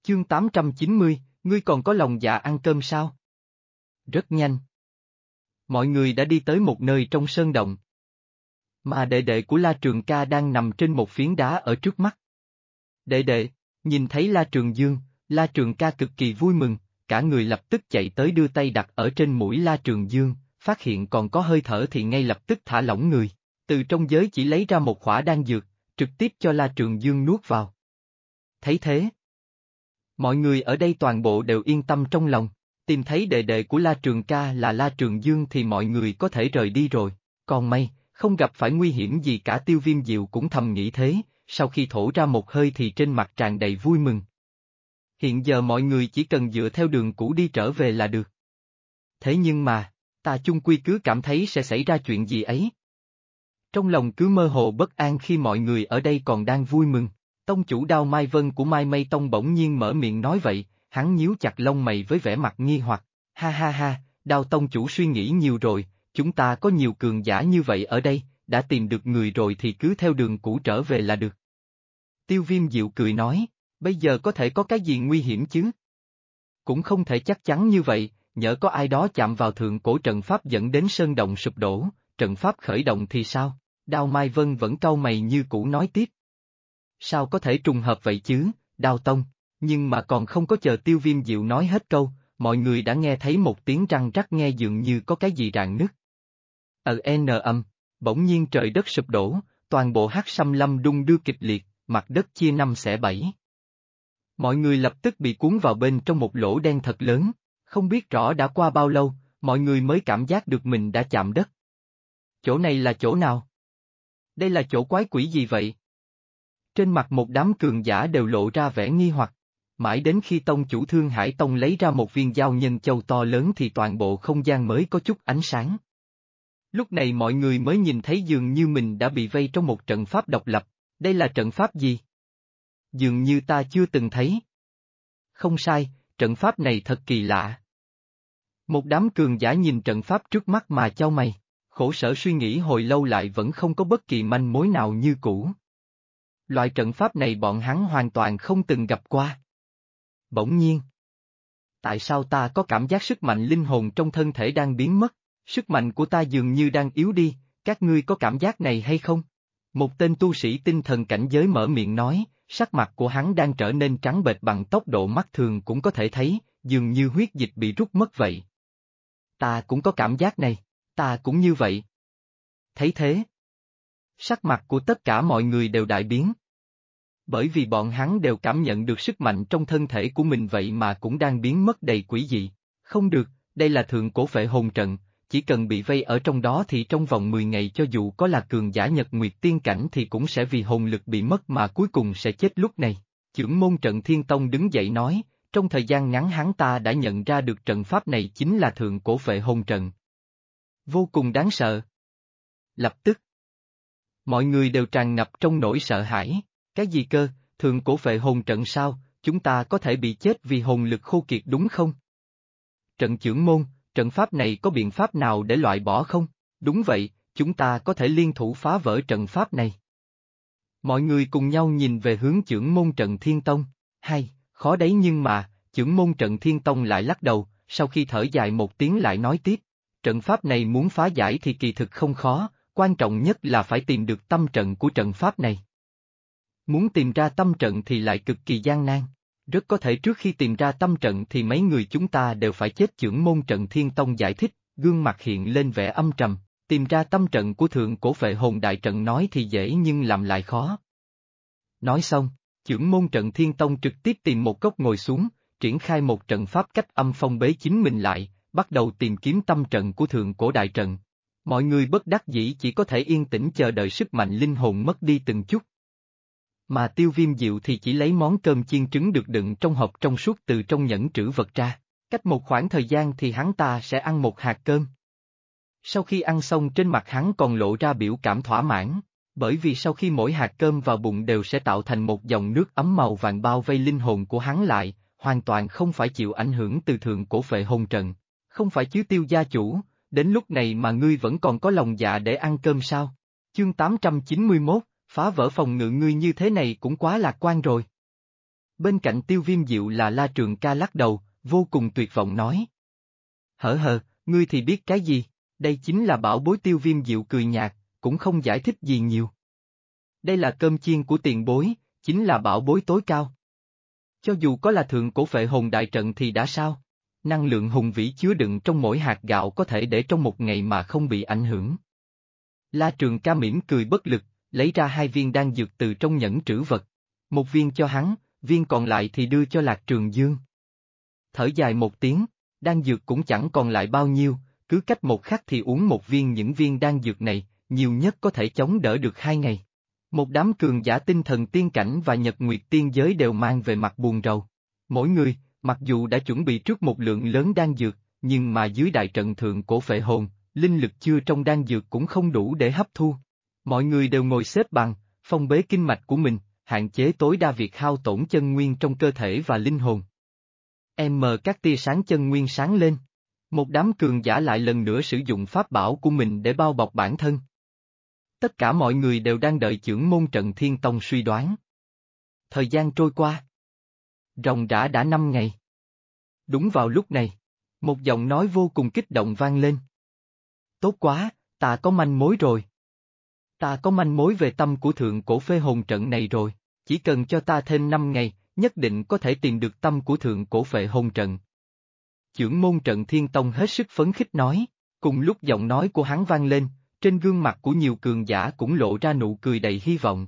Chương 890, ngươi còn có lòng dạ ăn cơm sao? Rất nhanh. Mọi người đã đi tới một nơi trong sơn động. Mà đệ đệ của La Trường Ca đang nằm trên một phiến đá ở trước mắt. Đệ đệ, nhìn thấy La Trường Dương, La Trường Ca cực kỳ vui mừng, cả người lập tức chạy tới đưa tay đặt ở trên mũi La Trường Dương, phát hiện còn có hơi thở thì ngay lập tức thả lỏng người, từ trong giới chỉ lấy ra một khỏa đan dược, trực tiếp cho La Trường Dương nuốt vào. Thấy thế, mọi người ở đây toàn bộ đều yên tâm trong lòng, tìm thấy đệ đệ của La Trường Ca là La Trường Dương thì mọi người có thể rời đi rồi, còn may, không gặp phải nguy hiểm gì cả. Tiêu Viêm Diệu cũng thầm nghĩ thế, sau khi thổ ra một hơi thì trên mặt tràn đầy vui mừng. Hiện giờ mọi người chỉ cần dựa theo đường cũ đi trở về là được. Thế nhưng mà, ta chung quy cứ cảm thấy sẽ xảy ra chuyện gì ấy. Trong lòng cứ mơ hồ bất an khi mọi người ở đây còn đang vui mừng. Tông chủ Đao Mai Vân của Mai Mây Tông bỗng nhiên mở miệng nói vậy, hắn nhíu chặt lông mày với vẻ mặt nghi hoặc, ha ha ha, Đao Tông chủ suy nghĩ nhiều rồi, chúng ta có nhiều cường giả như vậy ở đây, đã tìm được người rồi thì cứ theo đường cũ trở về là được. Tiêu Viêm Diệu cười nói, bây giờ có thể có cái gì nguy hiểm chứ? Cũng không thể chắc chắn như vậy, nhỡ có ai đó chạm vào thượng cổ trận pháp dẫn đến sơn động sụp đổ, trận pháp khởi động thì sao? Đao Mai Vân vẫn cau mày như cũ nói tiếp. Sao có thể trùng hợp vậy chứ, Đao Tông, nhưng mà còn không có chờ Tiêu Viêm Diệu nói hết câu, mọi người đã nghe thấy một tiếng răng rắc nghe dường như có cái gì rạn nứt. Âm, bỗng nhiên trời đất sụp đổ, toàn bộ Hắc Sâm Lâm đung đưa kịch liệt, mặt đất chia năm xẻ bảy. Mọi người lập tức bị cuốn vào bên trong một lỗ đen thật lớn, không biết rõ đã qua bao lâu, mọi người mới cảm giác được mình đã chạm đất. Chỗ này là chỗ nào? Đây là chỗ quái quỷ gì vậy? Trên mặt một đám cường giả đều lộ ra vẻ nghi hoặc, mãi đến khi tông chủ Thương Hải Tông lấy ra một viên giao nhân châu to lớn thì toàn bộ không gian mới có chút ánh sáng. Lúc này mọi người mới nhìn thấy dường như mình đã bị vây trong một trận pháp độc lập, đây là trận pháp gì? Dường như ta chưa từng thấy. Không sai, trận pháp này thật kỳ lạ. Một đám cường giả nhìn trận pháp trước mắt mà chau mày, khổ sở suy nghĩ hồi lâu lại vẫn không có bất kỳ manh mối nào như cũ. Loại trận pháp này bọn hắn hoàn toàn không từng gặp qua. Bỗng nhiên. Tại sao ta có cảm giác sức mạnh linh hồn trong thân thể đang biến mất, sức mạnh của ta dường như đang yếu đi, các ngươi có cảm giác này hay không? Một tên tu sĩ tinh thần cảnh giới mở miệng nói, sắc mặt của hắn đang trở nên trắng bệch bằng tốc độ mắt thường cũng có thể thấy, dường như huyết dịch bị rút mất vậy. Ta cũng có cảm giác này, ta cũng như vậy. Thấy thế, sắc mặt của tất cả mọi người đều đại biến. Bởi vì bọn hắn đều cảm nhận được sức mạnh trong thân thể của mình vậy mà cũng đang biến mất đầy quỷ dị. Không được, đây là thượng cổ phệ hồn trận, chỉ cần bị vây ở trong đó thì trong vòng 10 ngày cho dù có là cường giả Nhật Nguyệt tiên cảnh thì cũng sẽ vì hồn lực bị mất mà cuối cùng sẽ chết lúc này. Chưởng môn trận Thiên Tông đứng dậy nói, trong thời gian ngắn hắn ta đã nhận ra được trận pháp này chính là thượng cổ phệ hồn trận. Vô cùng đáng sợ. Lập tức, mọi người đều tràn ngập trong nỗi sợ hãi. Cái gì cơ, thượng cổ phệ hồn trận sao, chúng ta có thể bị chết vì hồn lực khô kiệt đúng không? Trận chưởng môn, trận pháp này có biện pháp nào để loại bỏ không? Đúng vậy, chúng ta có thể liên thủ phá vỡ trận pháp này. Mọi người cùng nhau nhìn về hướng chưởng môn trận Thiên Tông, hay, khó đấy nhưng mà, chưởng môn trận Thiên Tông lại lắc đầu, sau khi thở dài một tiếng lại nói tiếp, trận pháp này muốn phá giải thì kỳ thực không khó, quan trọng nhất là phải tìm được tâm trận của trận pháp này. Muốn tìm ra tâm trận thì lại cực kỳ gian nan, rất có thể trước khi tìm ra tâm trận thì mấy người chúng ta đều phải chết. Chưởng môn trận Thiên Tông giải thích, gương mặt hiện lên vẻ âm trầm, tìm ra tâm trận của thượng cổ phệ hồn đại trận nói thì dễ nhưng làm lại khó. Nói xong, chưởng môn trận Thiên Tông trực tiếp tìm một góc ngồi xuống, triển khai một trận pháp cách âm phong bế chính mình lại, bắt đầu tìm kiếm tâm trận của thượng cổ đại trận. Mọi người bất đắc dĩ chỉ có thể yên tĩnh chờ đợi sức mạnh linh hồn mất đi từng chút. Mà Tiêu Viêm Diệu thì chỉ lấy món cơm chiên trứng được đựng trong hộp trong suốt từ trong nhẫn trữ vật ra, cách một khoảng thời gian thì hắn ta sẽ ăn một hạt cơm. Sau khi ăn xong trên mặt hắn còn lộ ra biểu cảm thỏa mãn, bởi vì sau khi mỗi hạt cơm vào bụng đều sẽ tạo thành một dòng nước ấm màu vàng bao vây linh hồn của hắn lại, hoàn toàn không phải chịu ảnh hưởng từ thượng cổ phệ hồn trận. Không phải chứ Tiêu gia chủ, đến lúc này mà ngươi vẫn còn có lòng dạ để ăn cơm sao? Chương 891, phá vỡ phòng ngự ngươi như thế này cũng quá lạc quan rồi. Bên cạnh Tiêu Viêm Diệu là La Trường Ca lắc đầu, vô cùng tuyệt vọng nói. Hở, ngươi thì biết cái gì, đây chính là bảo bối. Tiêu Viêm Diệu cười nhạt, cũng không giải thích gì nhiều. Đây là cơm chiên của tiền bối, chính là bảo bối tối cao. Cho dù có là thượng cổ phệ hồn đại trận thì đã sao? Năng lượng hùng vĩ chứa đựng trong mỗi hạt gạo có thể để trong một ngày mà không bị ảnh hưởng. La Trường Ca mỉm cười bất lực, lấy ra 2 viên đan dược từ trong nhẫn trữ vật. Một viên cho hắn, viên còn lại thì đưa cho Lạc Trường Dương. Thở dài một tiếng, đan dược cũng chẳng còn lại bao nhiêu, cứ cách một khắc thì uống một viên. Những viên đan dược này, nhiều nhất có thể chống đỡ được 2 ngày. Một đám cường giả tinh thần tiên cảnh và nhật nguyệt tiên giới đều mang về mặt buồn rầu. Mỗi người, mặc dù đã chuẩn bị trước một lượng lớn đan dược, nhưng mà dưới đại trận thượng cổ phệ hồn, linh lực chưa trong đan dược cũng không đủ để hấp thu. Mọi người đều ngồi xếp bằng, phong bế kinh mạch của mình, hạn chế tối đa việc hao tổn chân nguyên trong cơ thể và linh hồn. Các tia sáng chân nguyên sáng lên. Một đám cường giả lại lần nữa sử dụng pháp bảo của mình để bao bọc bản thân. Tất cả mọi người đều đang đợi chưởng môn trận Thiên Tông suy đoán. Thời gian trôi qua. Ròng rã đã 5 ngày. Đúng vào lúc này, một giọng nói vô cùng kích động vang lên. Tốt quá, ta có manh mối rồi. Ta có manh mối về tâm của thượng cổ phệ hồn trận này rồi, chỉ cần cho ta thêm 5 ngày, nhất định có thể tìm được tâm của thượng cổ phệ hồn trận. Chưởng môn trận Thiên Tông hết sức phấn khích nói, cùng lúc giọng nói của hắn vang lên, trên gương mặt của nhiều cường giả cũng lộ ra nụ cười đầy hy vọng.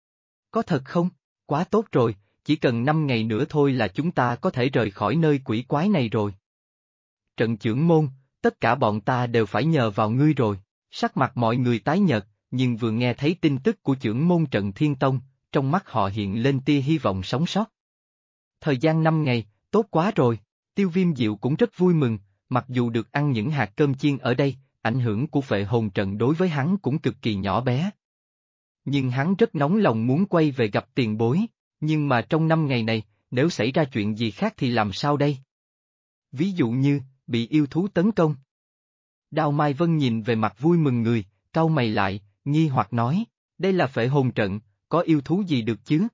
Có thật không? Quá tốt rồi, chỉ cần 5 ngày nữa thôi là chúng ta có thể rời khỏi nơi quỷ quái này rồi. Trận chưởng môn, tất cả bọn ta đều phải nhờ vào ngươi rồi. Sắc mặt mọi người tái nhợt, nhưng vừa nghe thấy tin tức của chưởng môn trận Thiên Tông, trong mắt họ hiện lên tia hy vọng sống sót. Thời gian 5 ngày, tốt quá rồi. Tiêu Viêm Diệu cũng rất vui mừng, mặc dù được ăn những hạt cơm chiên ở đây, ảnh hưởng của phệ hồn trận đối với hắn cũng cực kỳ nhỏ bé. Nhưng hắn rất nóng lòng muốn quay về gặp tiền bối, nhưng mà trong 5 ngày này, nếu xảy ra chuyện gì khác thì làm sao đây? Ví dụ như, bị yêu thú tấn công. Đao Mai Vân nhìn về mặt vui mừng người, cau mày lại, nghi hoặc nói, đây là phệ hồn trận, có yêu thú gì được chứ?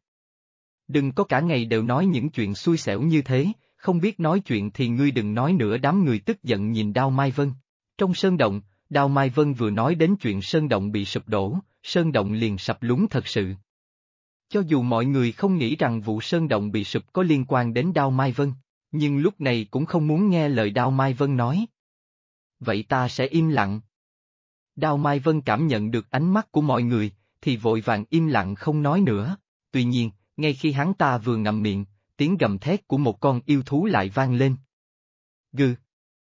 Đừng có cả ngày đều nói những chuyện xui xẻo như thế, không biết nói chuyện thì ngươi đừng nói nữa. Đám người tức giận nhìn Đao Mai Vân. Trong sơn động, Đao Mai Vân vừa nói đến chuyện sơn động bị sụp đổ, sơn động liền sập lún thật sự. Cho dù mọi người không nghĩ rằng vụ sơn động bị sụp có liên quan đến Đao Mai Vân, nhưng lúc này cũng không muốn nghe lời Đao Mai Vân nói. Vậy ta sẽ im lặng. Đao Mai Vân cảm nhận được ánh mắt của mọi người, thì vội vàng im lặng không nói nữa. Tuy nhiên, ngay khi hắn ta vừa ngậm miệng, tiếng gầm thét của một con yêu thú lại vang lên. Gừ.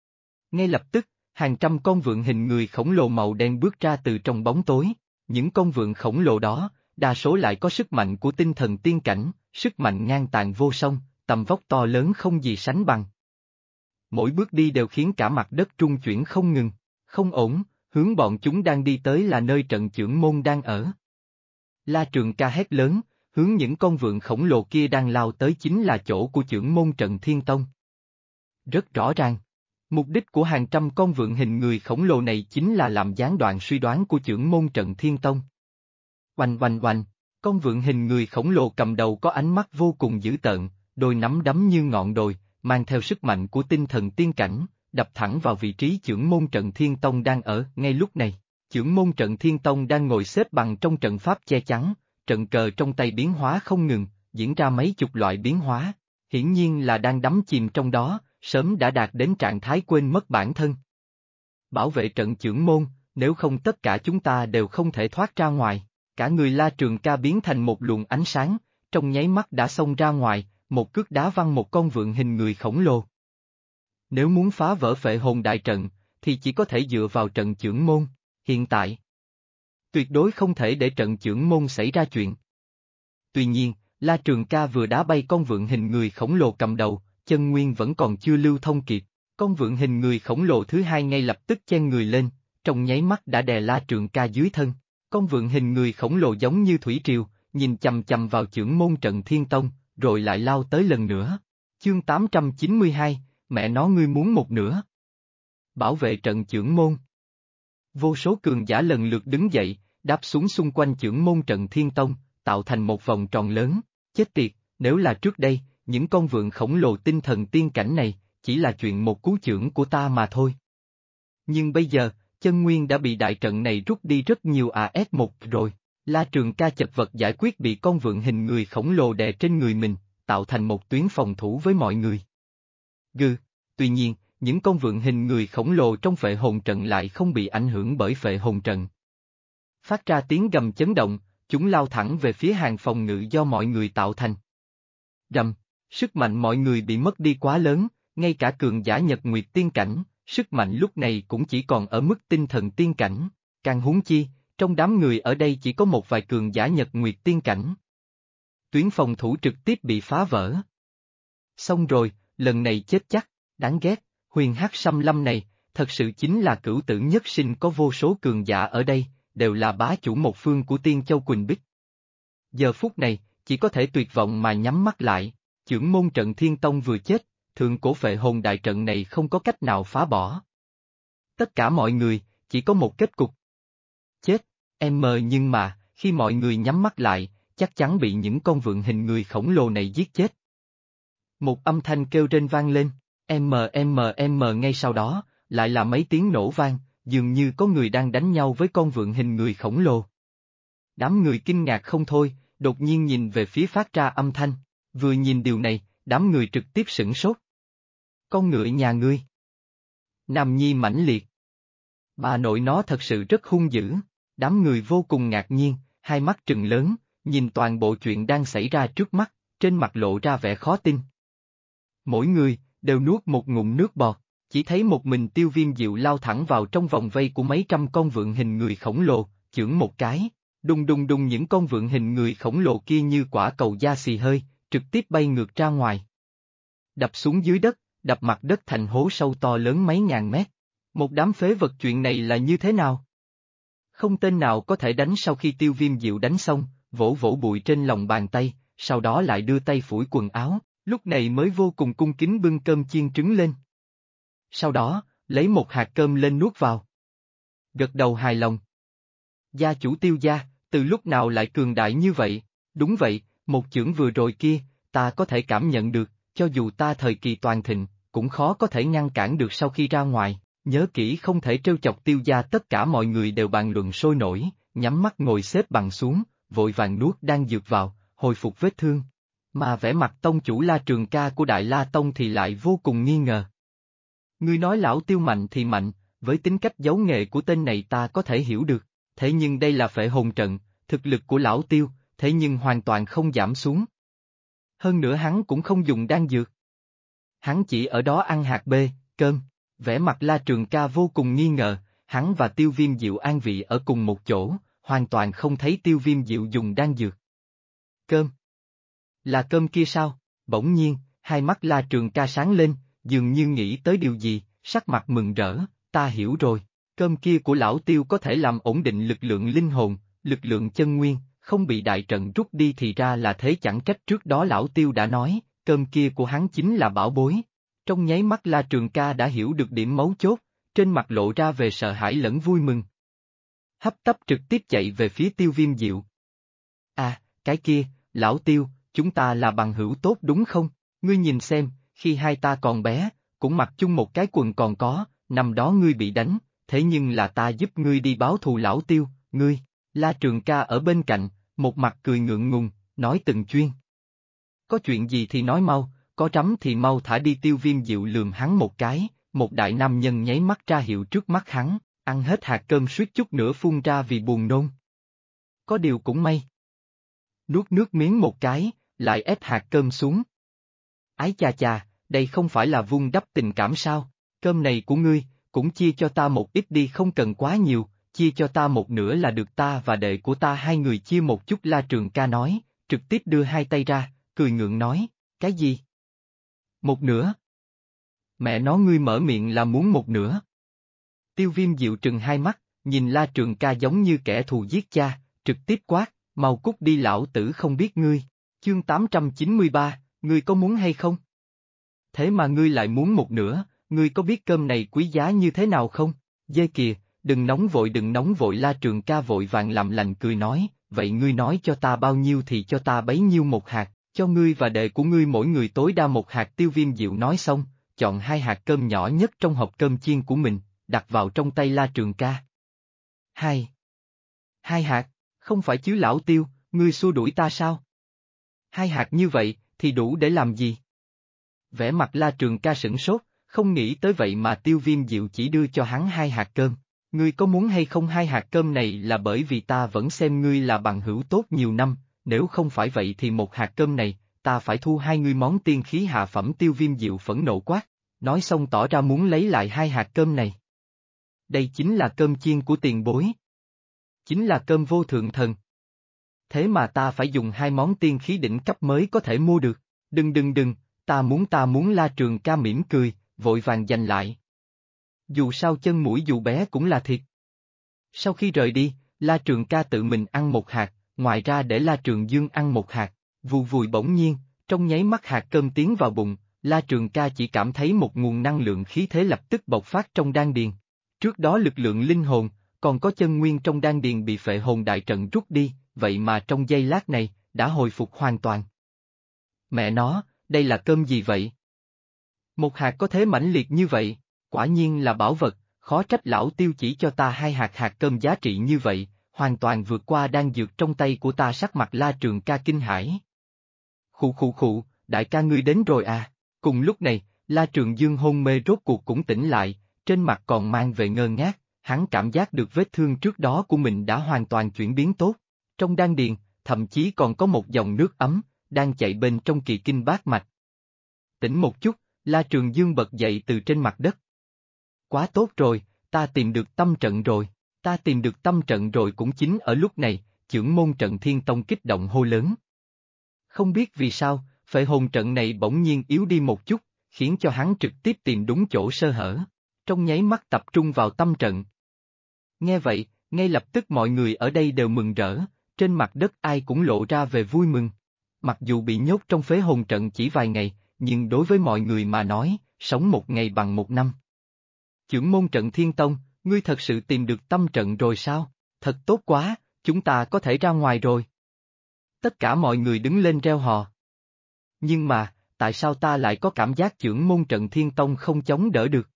Ngay lập tức, hàng trăm con vượn hình người khổng lồ màu đen bước ra từ trong bóng tối. Những con vượn khổng lồ đó, đa số lại có sức mạnh của tinh thần tiên cảnh, sức mạnh ngang tàn vô song, tầm vóc to lớn không gì sánh bằng. Mỗi bước đi đều khiến cả mặt đất rung chuyển không ngừng. Không ổn, hướng bọn chúng đang đi tới là nơi trận chưởng môn đang ở. La Trường Ca hét lớn, hướng những con vượn khổng lồ kia đang lao tới chính là chỗ của chưởng môn trận Thiên Tông. Rất rõ ràng, mục đích của hàng trăm con vượn hình người khổng lồ này chính là làm gián đoạn suy đoán của chưởng môn trận Thiên Tông. Oanh oanh oanh, con vượn hình người khổng lồ cầm đầu có ánh mắt vô cùng dữ tợn, đôi nắm đấm như ngọn đồi, mang theo sức mạnh của tinh thần tiên cảnh, đập thẳng vào vị trí chưởng môn trận Thiên Tông đang ở. Ngay lúc này, chưởng môn trận Thiên Tông đang ngồi xếp bằng trong trận pháp che chắn, trận cờ trong tay biến hóa không ngừng, diễn ra mấy chục loại biến hóa, hiển nhiên là đang đắm chìm trong đó, sớm đã đạt đến trạng thái quên mất bản thân. Bảo vệ trận chưởng môn, nếu không tất cả chúng ta đều không thể thoát ra ngoài. Cả người La Trường Ca biến thành một luồng ánh sáng, trong nháy mắt đã xông ra ngoài, một cước đá văng một con vượn hình người khổng lồ. Nếu muốn phá vỡ phệ hồn đại trận, thì chỉ có thể dựa vào trận chưởng môn, hiện tại. Tuyệt đối không thể để trận chưởng môn xảy ra chuyện. Tuy nhiên, La Trường Ca vừa đá bay con vượn hình người khổng lồ cầm đầu, chân nguyên vẫn còn chưa lưu thông kịp, con vượn hình người khổng lồ thứ hai ngay lập tức chen người lên, trong nháy mắt đã đè La Trường Ca dưới thân. Con vượn hình người khổng lồ giống như thủy triều, nhìn chằm chằm vào chưởng môn trận Thiên Tông, rồi lại lao tới lần nữa. Chương 892, mẹ nó ngươi muốn một nửa. Bảo vệ trận chưởng môn. Vô số cường giả lần lượt đứng dậy, đáp xuống xung quanh chưởng môn trận Thiên Tông, tạo thành một vòng tròn lớn. Chết tiệt, Nếu là trước đây, những con vượn khổng lồ tinh thần tiên cảnh này, chỉ là chuyện một cú chưởng của ta mà thôi. Nhưng bây giờ, chân nguyên đã bị đại trận này rút đi rất nhiều AS1 rồi. La Trường Ca chật vật giải quyết bị con vượn hình người khổng lồ đè trên người mình, tạo thành một tuyến phòng thủ với mọi người. Tuy nhiên, những con vượn hình người khổng lồ trong phệ hồn trận lại không bị ảnh hưởng bởi phệ hồn trận. Phát ra tiếng gầm chấn động, chúng lao thẳng về phía hàng phòng ngự do mọi người tạo thành. Rầm, sức mạnh mọi người bị mất đi quá lớn, ngay cả cường giả Nhật Nguyệt tiên cảnh, sức mạnh lúc này cũng chỉ còn ở mức tinh thần tiên cảnh, càng huống chi, trong đám người ở đây chỉ có một vài cường giả Nhật Nguyệt tiên cảnh. Tuyến phòng thủ trực tiếp bị phá vỡ. Xong rồi, lần này chết chắc, đáng ghét, huyền hắc xâm lâm này, thật sự chính là cửu tử nhất sinh, có vô số cường giả ở đây, đều là bá chủ một phương của Tiên Châu Quỳnh Bích. Giờ phút này, chỉ có thể tuyệt vọng mà nhắm mắt lại, chưởng môn trận Thiên Tông vừa chết, thượng cổ phệ hồn đại trận này không có cách nào phá bỏ. Tất cả mọi người, chỉ có một kết cục. Chết, nhưng mà, khi mọi người nhắm mắt lại, chắc chắn bị những con vượn hình người khổng lồ này giết chết. Một âm thanh kêu rên vang lên, ngay sau đó, lại là mấy tiếng nổ vang, dường như có người đang đánh nhau với con vượn hình người khổng lồ. Đám người kinh ngạc không thôi, đột nhiên nhìn về phía phát ra âm thanh, vừa nhìn điều này, đám người trực tiếp sửng sốt. Con ngựa nhà ngươi. Nam nhi mãnh liệt. Bà nội nó thật sự rất hung dữ, đám người vô cùng ngạc nhiên, hai mắt trừng lớn, nhìn toàn bộ chuyện đang xảy ra trước mắt, trên mặt lộ ra vẻ khó tin. Mỗi người, đều nuốt một ngụm nước bọt, chỉ thấy một mình Tiêu Viêm Diệu lao thẳng vào trong vòng vây của mấy trăm con vượn hình người khổng lồ, chưởng một cái, đùng đùng đùng, những con vượn hình người khổng lồ kia như quả cầu da xì hơi, trực tiếp bay ngược ra ngoài. Đập xuống dưới đất, đập mặt đất thành hố sâu to lớn mấy ngàn mét. Một đám phế vật, chuyện này là như thế nào? Không tên nào có thể đánh. Sau khi Tiêu Viêm Diệu đánh xong, vỗ vỗ bụi trên lòng bàn tay, sau đó lại đưa tay phủi quần áo, lúc này mới vô cùng cung kính bưng cơm chiên trứng lên. Sau đó, lấy một hạt cơm lên nuốt vào. Gật đầu hài lòng. Gia chủ Tiêu gia, từ lúc nào lại cường đại như vậy? Đúng vậy, một chưởng vừa rồi kia, ta có thể cảm nhận được, cho dù ta thời kỳ toàn thịnh, cũng khó có thể ngăn cản được. Sau khi ra ngoài, nhớ kỹ không thể trêu chọc Tiêu gia. Tất cả mọi người đều bàn luận sôi nổi, nhắm mắt ngồi xếp bằng xuống, vội vàng nuốt đan dược vào, hồi phục vết thương. Mà vẻ mặt tông chủ La Trường Ca của Đại La Tông thì lại vô cùng nghi ngờ. Ngươi nói lão Tiêu mạnh thì mạnh, với tính cách giấu nghề của tên này ta có thể hiểu được, thế nhưng đây là phệ hồn trận, thực lực của lão Tiêu, thế nhưng hoàn toàn không giảm xuống. Hơn nữa hắn cũng không dùng đan dược. Hắn chỉ ở đó ăn hạt bê, cơm, vẻ mặt La Trường Ca vô cùng nghi ngờ, hắn và Tiêu Viêm Diệu an vị ở cùng một chỗ, hoàn toàn không thấy Tiêu Viêm Diệu dùng đan dược. Cơm? Là cơm kia sao? Bỗng nhiên, hai mắt La Trường Ca sáng lên, dường như nghĩ tới điều gì, sắc mặt mừng rỡ, ta hiểu rồi, cơm kia của lão Tiêu có thể làm ổn định lực lượng linh hồn, lực lượng chân nguyên, không bị đại trận rút đi, thì ra là thế. Chẳng trách trước đó lão Tiêu đã nói, cơm kia của hắn chính là bảo bối. Trong nháy mắt La Trường Ca đã hiểu được điểm mấu chốt, trên mặt lộ ra về sợ hãi lẫn vui mừng. Hấp tấp trực tiếp chạy về phía Tiêu Viêm Diệu. À, cái kia, lão Tiêu, chúng ta là bằng hữu tốt đúng không? Ngươi nhìn xem, khi hai ta còn bé, cũng mặc chung một cái quần còn có, năm đó ngươi bị đánh, thế nhưng là ta giúp ngươi đi báo thù lão Tiêu, ngươi. La Trường Ca ở bên cạnh, một mặt cười ngượng ngùng, nói từng chuyên. Có chuyện gì thì nói mau, có rắm thì mau thả đi. Tiêu Viêm Diệu lườm hắn một cái, một đại nam nhân nháy mắt ra hiệu trước mắt hắn, ăn hết hạt cơm suýt chút nữa phun ra vì buồn nôn. Có điều cũng may. Nuốt nước miếng một cái, lại ép hạt cơm xuống. Ái chà chà, đây không phải là vun đắp tình cảm sao? Cơm này của ngươi, cũng chia cho ta một ít đi, không cần quá nhiều, chia cho ta một nửa là được, ta và đệ của ta hai người chia một chút. La Trường Ca nói, trực tiếp đưa hai tay ra, cười ngượng nói, cái gì? Một nửa? Mẹ nó, ngươi mở miệng là muốn một nửa. Tiêu Viêm Diệu trừng hai mắt, nhìn La Trường Ca giống như kẻ thù giết cha, trực tiếp quát, mau cút đi, lão tử không biết ngươi. Chương 893, ngươi có muốn hay không? Thế mà ngươi lại muốn một nửa, ngươi có biết cơm này quý giá như thế nào không? Dê kìa, đừng nóng vội, đừng nóng vội. La Trường Ca vội vàng làm lành cười nói, vậy ngươi nói cho ta bao nhiêu thì cho ta bấy nhiêu một hạt, Cho ngươi và đệ của ngươi mỗi người tối đa một hạt tiêu viêm diệu nói xong, chọn hai hạt cơm nhỏ nhất trong hộp cơm chiên của mình, đặt vào trong tay La Trường Ca. Hai hạt, không phải chứ lão Tiêu, ngươi xua đuổi ta sao? Hai hạt như vậy, thì đủ để làm gì? Vẻ mặt La Trường Ca sửng sốt, không nghĩ tới vậy mà Tiêu Viêm Diệu chỉ đưa cho hắn hai hạt cơm. Ngươi có muốn hay không hai hạt cơm này là bởi vì ta vẫn xem ngươi là bằng hữu tốt nhiều năm, nếu không phải vậy thì một hạt cơm này, ta phải thu hai ngươi món tiên khí hạ phẩm. Tiêu Viêm Diệu phẫn nộ quát, nói xong tỏ ra muốn lấy lại hai hạt cơm này. Đây chính là cơm chiên của tiền bối. Chính là cơm vô thượng thần. Thế mà ta phải dùng hai món tiên khí đỉnh cấp mới có thể mua được. Đừng, ta muốn. La Trường Ca mỉm cười, vội vàng giành lại. Dù sao chân mũi dù bé cũng là thịt. Sau khi rời đi, La Trường Ca tự mình ăn một hạt, ngoài ra để La Trường Dương ăn một hạt. Vù vùi bỗng nhiên, trong nháy mắt hạt cơm tiến vào bụng, La Trường Ca chỉ cảm thấy một nguồn năng lượng khí thế lập tức bộc phát trong đan điền. Trước đó lực lượng linh hồn, còn có chân nguyên trong đan điền bị phệ hồn đại trận rút đi, vậy mà trong giây lát này, đã hồi phục hoàn toàn. Mẹ nó, đây là cơm gì vậy? Một hạt có thế mãnh liệt như vậy, quả nhiên là bảo vật, khó trách lão Tiêu chỉ cho ta hai hạt cơm giá trị như vậy, hoàn toàn vượt qua đan dược trong tay của ta. Sắc mặt La Trường Ca kinh hãi. Khụ, đại ca ngươi đến rồi à? Cùng lúc này, La Trường Dương hôn mê rốt cuộc cũng tỉnh lại, trên mặt còn mang về ngơ ngác, hắn cảm giác được vết thương trước đó của mình đã hoàn toàn chuyển biến tốt. Trong đan điền, thậm chí còn có một dòng nước ấm, đang chạy bên trong kỳ kinh bát mạch. Tỉnh một chút, La Trường Dương bật dậy từ trên mặt đất. Quá tốt rồi, ta tìm được tâm trận rồi. Cũng chính ở lúc này, chưởng môn trận Thiên Tông kích động hô lớn. Không biết vì sao, phệ hồn trận này bỗng nhiên yếu đi một chút, khiến cho hắn trực tiếp tìm đúng chỗ sơ hở. Trong nháy mắt tập trung vào tâm trận. Nghe vậy, ngay lập tức mọi người ở đây đều mừng rỡ, trên mặt đất ai cũng lộ ra về vui mừng. Mặc dù bị nhốt trong phế hồn trận chỉ vài ngày, nhưng đối với mọi người mà nói, sống một ngày bằng một năm. Chưởng môn trận Thiên Tông, ngươi thật sự tìm được tâm trận rồi sao? Thật tốt quá, chúng ta có thể ra ngoài rồi. Tất cả mọi người đứng lên reo hò. Nhưng mà, tại sao ta lại có cảm giác chưởng môn trận Thiên Tông không chống đỡ được?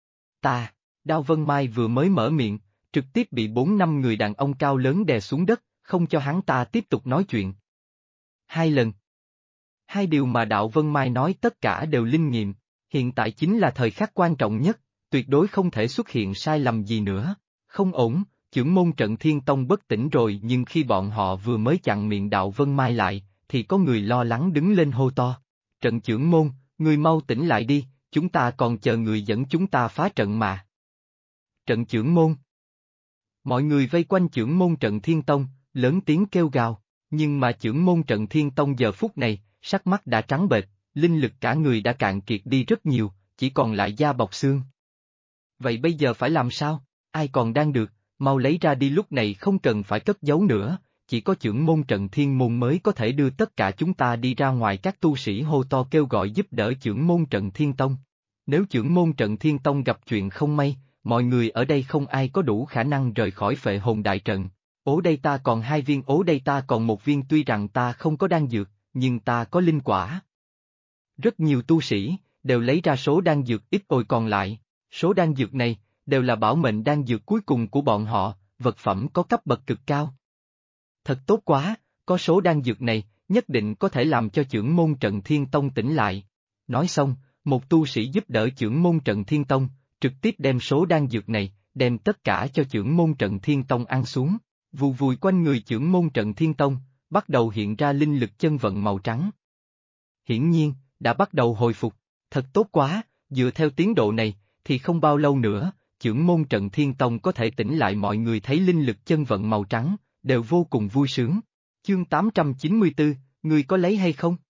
Đao Vân Mai vừa mới mở miệng, trực tiếp bị 4-5 người đàn ông cao lớn đè xuống đất, không cho hắn ta tiếp tục nói chuyện. 2 lần. Hai điều mà Đạo Vân Mai nói tất cả đều linh nghiệm, hiện tại chính là thời khắc quan trọng nhất, tuyệt đối không thể xuất hiện sai lầm gì nữa. Không ổn, chưởng môn trận Thiên Tông bất tỉnh rồi. Nhưng khi bọn họ vừa mới chặn miệng Đạo Vân Mai lại, thì có người lo lắng đứng lên hô to. Trận chưởng môn, người mau tỉnh lại đi, chúng ta còn chờ người dẫn chúng ta phá trận mà. Trận chưởng môn. Mọi người vây quanh chưởng môn trận Thiên Tông, lớn tiếng kêu gào, nhưng mà chưởng môn trận Thiên Tông giờ phút này, sắc mắt đã trắng bệch, linh lực cả người đã cạn kiệt đi rất nhiều, chỉ còn lại da bọc xương. Vậy bây giờ phải làm sao? Ai còn đang được, mau lấy ra đi. Lúc này không cần phải cất giấu nữa, chỉ có chưởng môn trận Thiên Môn mới có thể đưa tất cả chúng ta đi ra ngoài. Các tu sĩ hô to kêu gọi giúp đỡ chưởng môn trận Thiên Tông. Nếu chưởng môn trận Thiên Tông gặp chuyện không may, mọi người ở đây không ai có đủ khả năng rời khỏi phệ hồn đại trận. Ố đây ta còn 2 viên, ố đây ta còn 1 viên. Tuy rằng ta không có đan dược, nhưng ta có linh quả. Rất nhiều tu sĩ, đều lấy ra số đan dược ít ỏi còn lại. Số đan dược này, đều là bảo mệnh đan dược cuối cùng của bọn họ, vật phẩm có cấp bậc cực cao. Thật tốt quá, có số đan dược này, nhất định có thể làm cho chưởng môn trận Thiên Tông tỉnh lại. Nói xong, một tu sĩ giúp đỡ chưởng môn trận Thiên Tông, trực tiếp đem số đan dược này, đem tất cả cho chưởng môn trận Thiên Tông ăn xuống. Vù vùi quanh người chưởng môn trận Thiên Tông, bắt đầu hiện ra linh lực chân vận màu trắng. Hiển nhiên, đã bắt đầu hồi phục, thật tốt quá, dựa theo tiến độ này, thì không bao lâu nữa, chưởng môn trận Thiên Tông có thể tỉnh lại. Mọi người thấy linh lực chân vận màu trắng, đều vô cùng vui sướng. Chương 894, ngươi có lấy hay không?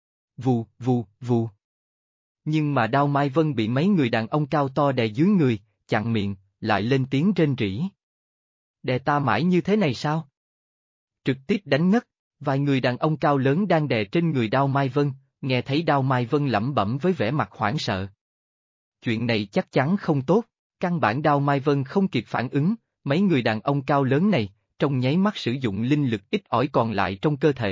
Vù. Nhưng mà Đao Mai Vân bị mấy người đàn ông cao to đè dưới người, chặn miệng, lại lên tiếng rên rỉ. Đè ta mãi như thế này sao? Trực tiếp đánh ngất, vài người đàn ông cao lớn đang đè trên người Đao Mai Vân, nghe thấy Đao Mai Vân lẩm bẩm với vẻ mặt hoảng sợ. Chuyện này chắc chắn không tốt, căn bản Đao Mai Vân không kịp phản ứng, mấy người đàn ông cao lớn này, trong nháy mắt sử dụng linh lực ít ỏi còn lại trong cơ thể,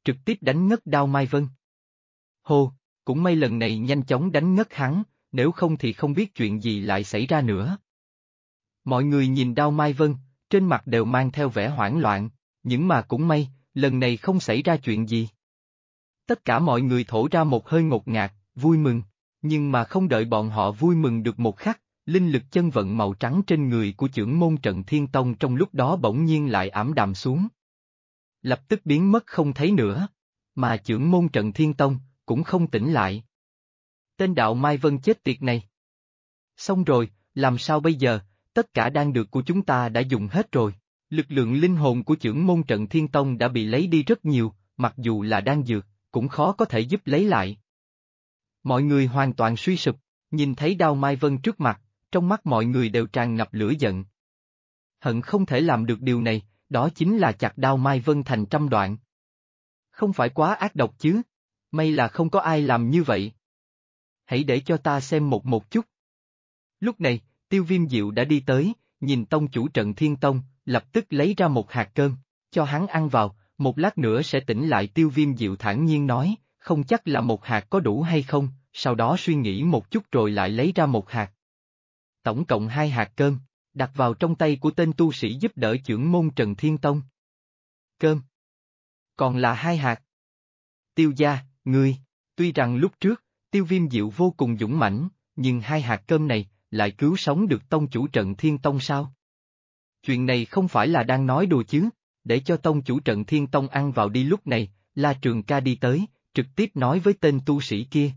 trực tiếp đánh ngất Đao Mai Vân. Hô, cũng may lần này nhanh chóng đánh ngất hắn, nếu không thì không biết chuyện gì lại xảy ra nữa. Mọi người nhìn Đao Mai Vân, trên mặt đều mang theo vẻ hoảng loạn, nhưng mà cũng may, lần này không xảy ra chuyện gì. Tất cả mọi người thổ ra một hơi ngột ngạt, vui mừng, nhưng mà không đợi bọn họ vui mừng được một khắc, linh lực chân vận màu trắng trên người của chưởng môn Trận Thiên Tông trong lúc đó bỗng nhiên lại ảm đạm xuống. Lập tức biến mất không thấy nữa, mà chưởng môn Trận Thiên Tông cũng không tỉnh lại. Tên đạo Mai Vân chết tiệt này. Xong rồi, làm sao bây giờ, tất cả đan dược của chúng ta đã dùng hết rồi. Lực lượng linh hồn của chưởng môn Trận Thiên Tông đã bị lấy đi rất nhiều, mặc dù là đan dược, cũng khó có thể giúp lấy lại. Mọi người hoàn toàn suy sụp, nhìn thấy Đao Mai Vân trước mặt, trong mắt mọi người đều tràn ngập lửa giận. Hận không thể làm được điều này, đó chính là chặt Đao Mai Vân thành trăm đoạn. Không phải quá ác độc chứ, may là không có ai làm như vậy. Hãy để cho ta xem một chút. Lúc này, Tiêu Viêm Diệu đã đi tới, nhìn tông chủ Trận Thiên Tông, lập tức lấy ra một hạt cơm, cho hắn ăn vào, một lát nữa sẽ tỉnh lại. Tiêu Viêm Diệu thản nhiên nói, không chắc là một hạt có đủ hay không, sau đó suy nghĩ một chút rồi lại lấy ra một hạt. Tổng cộng 2 hạt cơm, đặt vào trong tay của tên tu sĩ giúp đỡ chưởng môn Trận Thiên Tông. Cơm. Còn là 2 hạt. Tiêu gia, ngươi, tuy rằng lúc trước, Tiêu Viêm Diệu vô cùng dũng mãnh, nhưng 2 hạt cơm này, lại cứu sống được tông chủ Trận Thiên Tông sao? Chuyện này không phải là đang nói đùa chứ, để cho tông chủ Trận Thiên Tông ăn vào đi. Lúc này, La Trường Ca đi tới, trực tiếp nói với tên tu sĩ kia.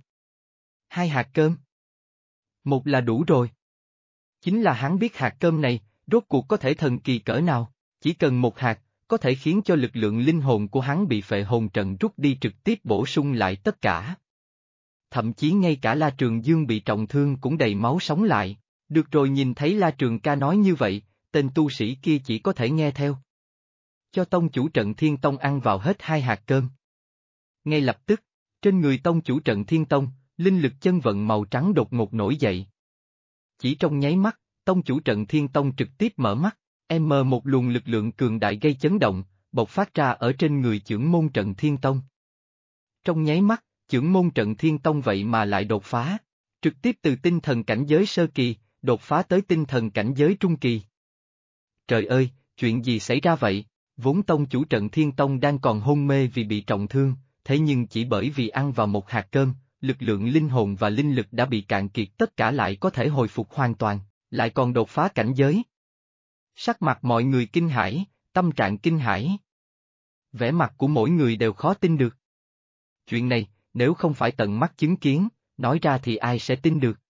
2 hạt cơm. Một là đủ rồi. Chính là hắn biết hạt cơm này, rốt cuộc có thể thần kỳ cỡ nào, chỉ cần một hạt, có thể khiến cho lực lượng linh hồn của hắn bị phệ hồn trận rút đi trực tiếp bổ sung lại tất cả. Thậm chí ngay cả La Trường Dương bị trọng thương cũng đầy máu sống lại. Được rồi, nhìn thấy La Trường Ca nói như vậy, tên tu sĩ kia chỉ có thể nghe theo. Cho tông chủ Trận Thiên Tông ăn vào hết 2 hạt cơm. Ngay lập tức, trên người tông chủ Trận Thiên Tông, linh lực chân vận màu trắng đột ngột nổi dậy. Chỉ trong nháy mắt, tông chủ Trận Thiên Tông trực tiếp mở mắt, một luồng lực lượng cường đại gây chấn động, bộc phát ra ở trên người chưởng môn Trận Thiên Tông. Trong nháy mắt, chưởng môn Trận Thiên Tông vậy mà lại đột phá, trực tiếp từ tinh thần cảnh giới sơ kỳ, đột phá tới tinh thần cảnh giới trung kỳ. Trời ơi, chuyện gì xảy ra vậy? Vốn tông chủ Trận Thiên Tông đang còn hôn mê vì bị trọng thương, thế nhưng chỉ bởi vì ăn vào một hạt cơm, lực lượng linh hồn và linh lực đã bị cạn kiệt, tất cả lại có thể hồi phục hoàn toàn, lại còn đột phá cảnh giới. Sắc mặt mọi người kinh hãi, tâm trạng kinh hãi. Vẻ mặt của mỗi người đều khó tin được. Chuyện này, nếu không phải tận mắt chứng kiến, nói ra thì ai sẽ tin được?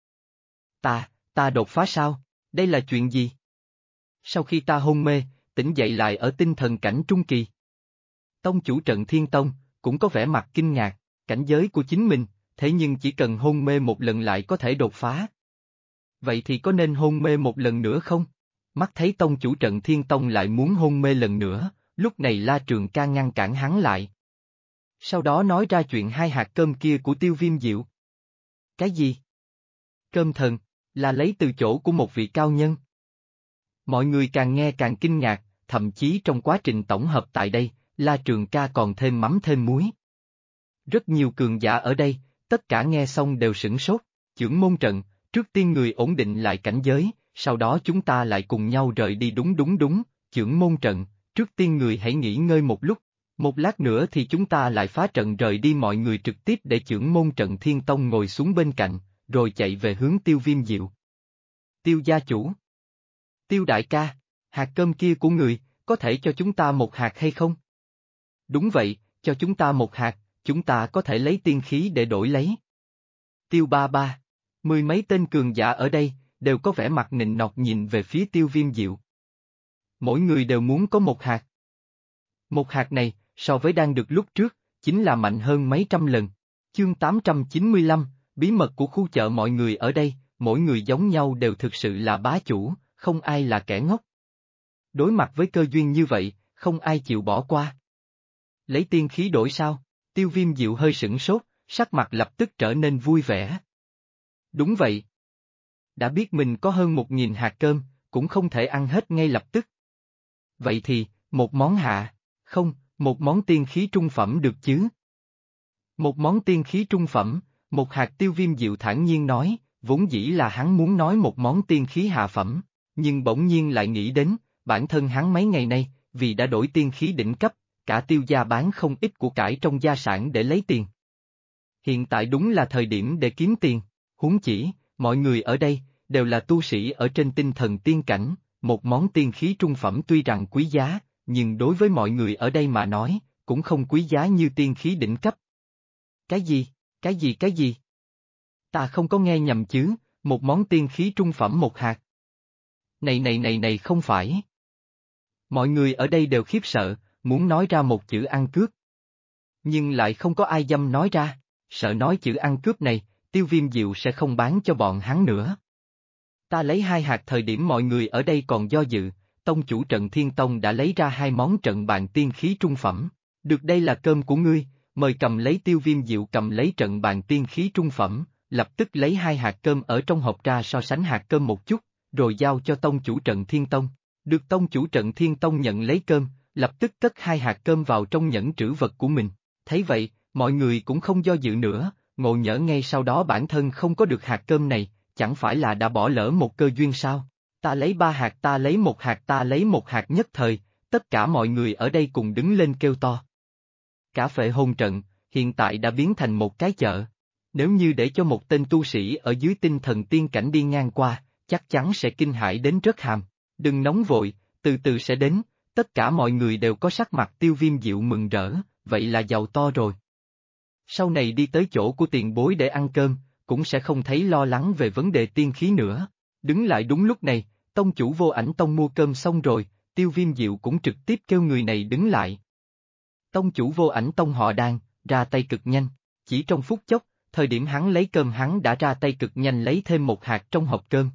Ta đột phá sao? Đây là chuyện gì? Sau khi ta hôn mê, tỉnh dậy lại ở tinh thần cảnh trung kỳ. Tông chủ Trận Thiên Tông, cũng có vẻ mặt kinh ngạc, cảnh giới của chính mình, thế nhưng chỉ cần hôn mê một lần lại có thể đột phá. Vậy thì có nên hôn mê một lần nữa không? Mắt thấy tông chủ Trận Thiên Tông lại muốn hôn mê lần nữa, lúc này La Trường Ca ngăn cản hắn lại. Sau đó nói ra chuyện 2 hạt cơm kia của Tiêu Viêm Diệu. Cái gì? Cơm thần, là lấy từ chỗ của một vị cao nhân. Mọi người càng nghe càng kinh ngạc, thậm chí trong quá trình tổng hợp tại đây, La Trường Ca còn thêm mắm thêm muối. Rất nhiều cường giả ở đây, tất cả nghe xong đều sửng sốt, chưởng môn trận, trước tiên người ổn định lại cảnh giới, sau đó chúng ta lại cùng nhau rời đi. Đúng, chưởng môn trận, trước tiên người hãy nghỉ ngơi một lúc, một lát nữa thì chúng ta lại phá trận rời đi. Mọi người trực tiếp để chưởng môn Trận Thiên Tông ngồi xuống bên cạnh, rồi chạy về hướng Tiêu Viêm Diệu. Tiêu gia chủ. Tiêu đại ca, hạt cơm kia của người, có thể cho chúng ta một hạt hay không? Đúng vậy, cho chúng ta một hạt, chúng ta có thể lấy tiên khí để đổi lấy. Tiêu ba ba, 10 mấy tên cường giả ở đây, đều có vẻ mặt nịnh nọt nhìn về phía Tiêu Viêm Diệu. Mỗi người đều muốn có một hạt. Một hạt này, so với đang được lúc trước, chính là mạnh hơn mấy trăm lần. Chương 895, bí mật của khu chợ. Mọi người ở đây, mỗi người giống nhau đều thực sự là bá chủ, không ai là kẻ ngốc. Đối mặt với cơ duyên như vậy, không ai chịu bỏ qua. Lấy tiên khí đổi sao? Tiêu Viêm Diệu hơi sửng sốt, sắc mặt lập tức trở nên vui vẻ. Đúng vậy. Đã biết mình có hơn 1000 hạt cơm, cũng không thể ăn hết ngay lập tức. Vậy thì, một món hạ, không, Một món tiên khí trung phẩm được chứ? Một món tiên khí trung phẩm, một hạt Tiêu Viêm dịu thản nhiên nói, vốn dĩ là hắn muốn nói một món tiên khí hạ phẩm, nhưng bỗng nhiên lại nghĩ đến, bản thân hắn mấy ngày nay, vì đã đổi tiên khí đỉnh cấp, cả Tiêu gia bán không ít của cải trong gia sản để lấy tiền. Hiện tại đúng là thời điểm để kiếm tiền, huống chỉ, mọi người ở đây, đều là tu sĩ ở trên tinh thần tiên cảnh, một món tiên khí trung phẩm tuy rằng quý giá, nhưng đối với mọi người ở đây mà nói, cũng không quý giá như tiên khí đỉnh cấp. Cái gì? Cái gì cái gì? Ta không có nghe nhầm chứ, một món tiên khí trung phẩm một hạt. Này không phải. Mọi người ở đây đều khiếp sợ, muốn nói ra một chữ ăn cướp. Nhưng lại không có ai dám nói ra, sợ nói chữ ăn cướp này, Tiêu Viêm Diệu sẽ không bán cho bọn hắn nữa. Ta lấy 2 hạt thời điểm mọi người ở đây còn do dự, tông chủ Trận Thiên Tông đã lấy ra 2 món trận bàn tiên khí trung phẩm. Được đây là cơm của ngươi, mời cầm lấy. Tiêu Viêm Diệu cầm lấy trận bàn tiên khí trung phẩm, lập tức lấy 2 hạt cơm ở trong hộp ra so sánh hạt cơm một chút, rồi giao cho tông chủ Trận Thiên Tông. Được tông chủ Trận Thiên Tông nhận lấy cơm, lập tức cất 2 hạt cơm vào trong nhẫn trữ vật của mình. Thấy vậy, mọi người cũng không do dự nữa, ngộ nhỡ ngay sau đó bản thân không có được hạt cơm này, chẳng phải là đã bỏ lỡ một cơ duyên sao? Ta lấy 3 hạt, ta lấy 1 hạt, ta lấy 1 hạt. Nhất thời, tất cả mọi người ở đây cùng đứng lên kêu to. Cả Phệ Hồn trận, hiện tại đã biến thành một cái chợ. Nếu như để cho một tên tu sĩ ở dưới tinh thần tiên cảnh đi ngang qua, chắc chắn sẽ kinh hãi đến rớt hàm. Đừng nóng vội, từ từ sẽ đến, tất cả mọi người đều có sắc mặt. Tiêu Viêm Diệu mừng rỡ, vậy là giàu to rồi. Sau này đi tới chỗ của tiền bối để ăn cơm, cũng sẽ không thấy lo lắng về vấn đề tiên khí nữa. Đứng lại đúng lúc này, tông chủ Vô Ảnh Tông mua cơm xong rồi, Tiêu Viêm Diệu cũng trực tiếp kêu người này đứng lại. Tông chủ Vô Ảnh Tông họ Đan, ra tay cực nhanh, chỉ trong phút chốc, thời điểm hắn lấy cơm hắn đã ra tay cực nhanh lấy thêm 1 hạt trong hộp cơm.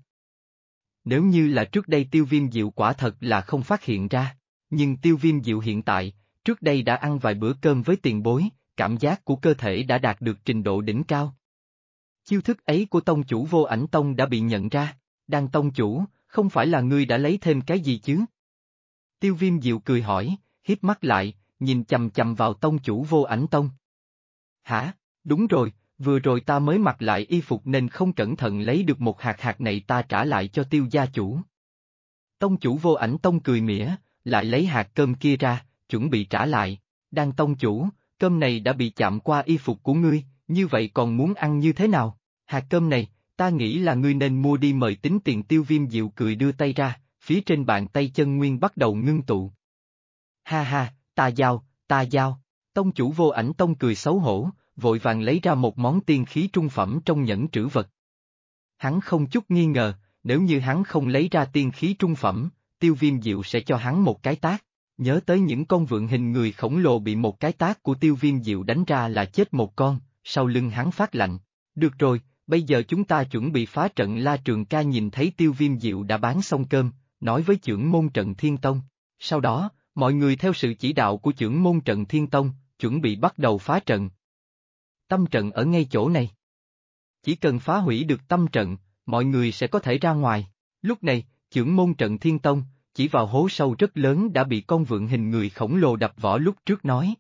Nếu như là trước đây Tiêu Viêm Diệu quả thật là không phát hiện ra, nhưng Tiêu Viêm Diệu hiện tại, trước đây đã ăn vài bữa cơm với tiền bối, cảm giác của cơ thể đã đạt được trình độ đỉnh cao. Chiêu thức ấy của tông chủ Vô Ảnh Tông đã bị nhận ra, Đan tông chủ, không phải là ngươi đã lấy thêm cái gì chứ? Tiêu Viêm Diệu cười hỏi, híp mắt lại, nhìn chầm chầm vào tông chủ Vô Ảnh Tông. Hả, đúng rồi, vừa rồi ta mới mặc lại y phục nên không cẩn thận lấy được 1 hạt này ta trả lại cho Tiêu gia chủ. Tông chủ Vô Ảnh Tông cười mỉa, lại lấy hạt cơm kia ra, chuẩn bị trả lại. Đan tông chủ, cơm này đã bị chạm qua y phục của ngươi, như vậy còn muốn ăn như thế nào? Hạt cơm này, ta nghĩ là ngươi nên mua đi mời tính tiền. Tiêu Viêm Diệu cười đưa tay ra, phía trên bàn tay chân nguyên bắt đầu ngưng tụ. Ha ha, ta giao. Tông chủ Vô Ảnh Tông cười xấu hổ, vội vàng lấy ra một món tiên khí trung phẩm trong nhẫn trữ vật. Hắn không chút nghi ngờ, nếu như hắn không lấy ra tiên khí trung phẩm, Tiêu Viêm Diệu sẽ cho hắn một cái tát. Nhớ tới những con vượn hình người khổng lồ bị một cái tát của Tiêu Viêm Diệu đánh ra là chết một con, sau lưng hắn phát lạnh. Được rồi, bây giờ chúng ta chuẩn bị phá trận. La Trường Ca nhìn thấy Tiêu Viêm Diệu đã bán xong cơm, nói với chưởng môn Trận Thiên Tông. Sau đó, mọi người theo sự chỉ đạo của chưởng môn Trận Thiên Tông, chuẩn bị bắt đầu phá trận. Tâm trận ở ngay chỗ này. Chỉ cần phá hủy được tâm trận, mọi người sẽ có thể ra ngoài. Lúc này, chưởng môn Trận Thiên Tông, chỉ vào hố sâu rất lớn đã bị con vượn hình người khổng lồ đập vỡ lúc trước nói.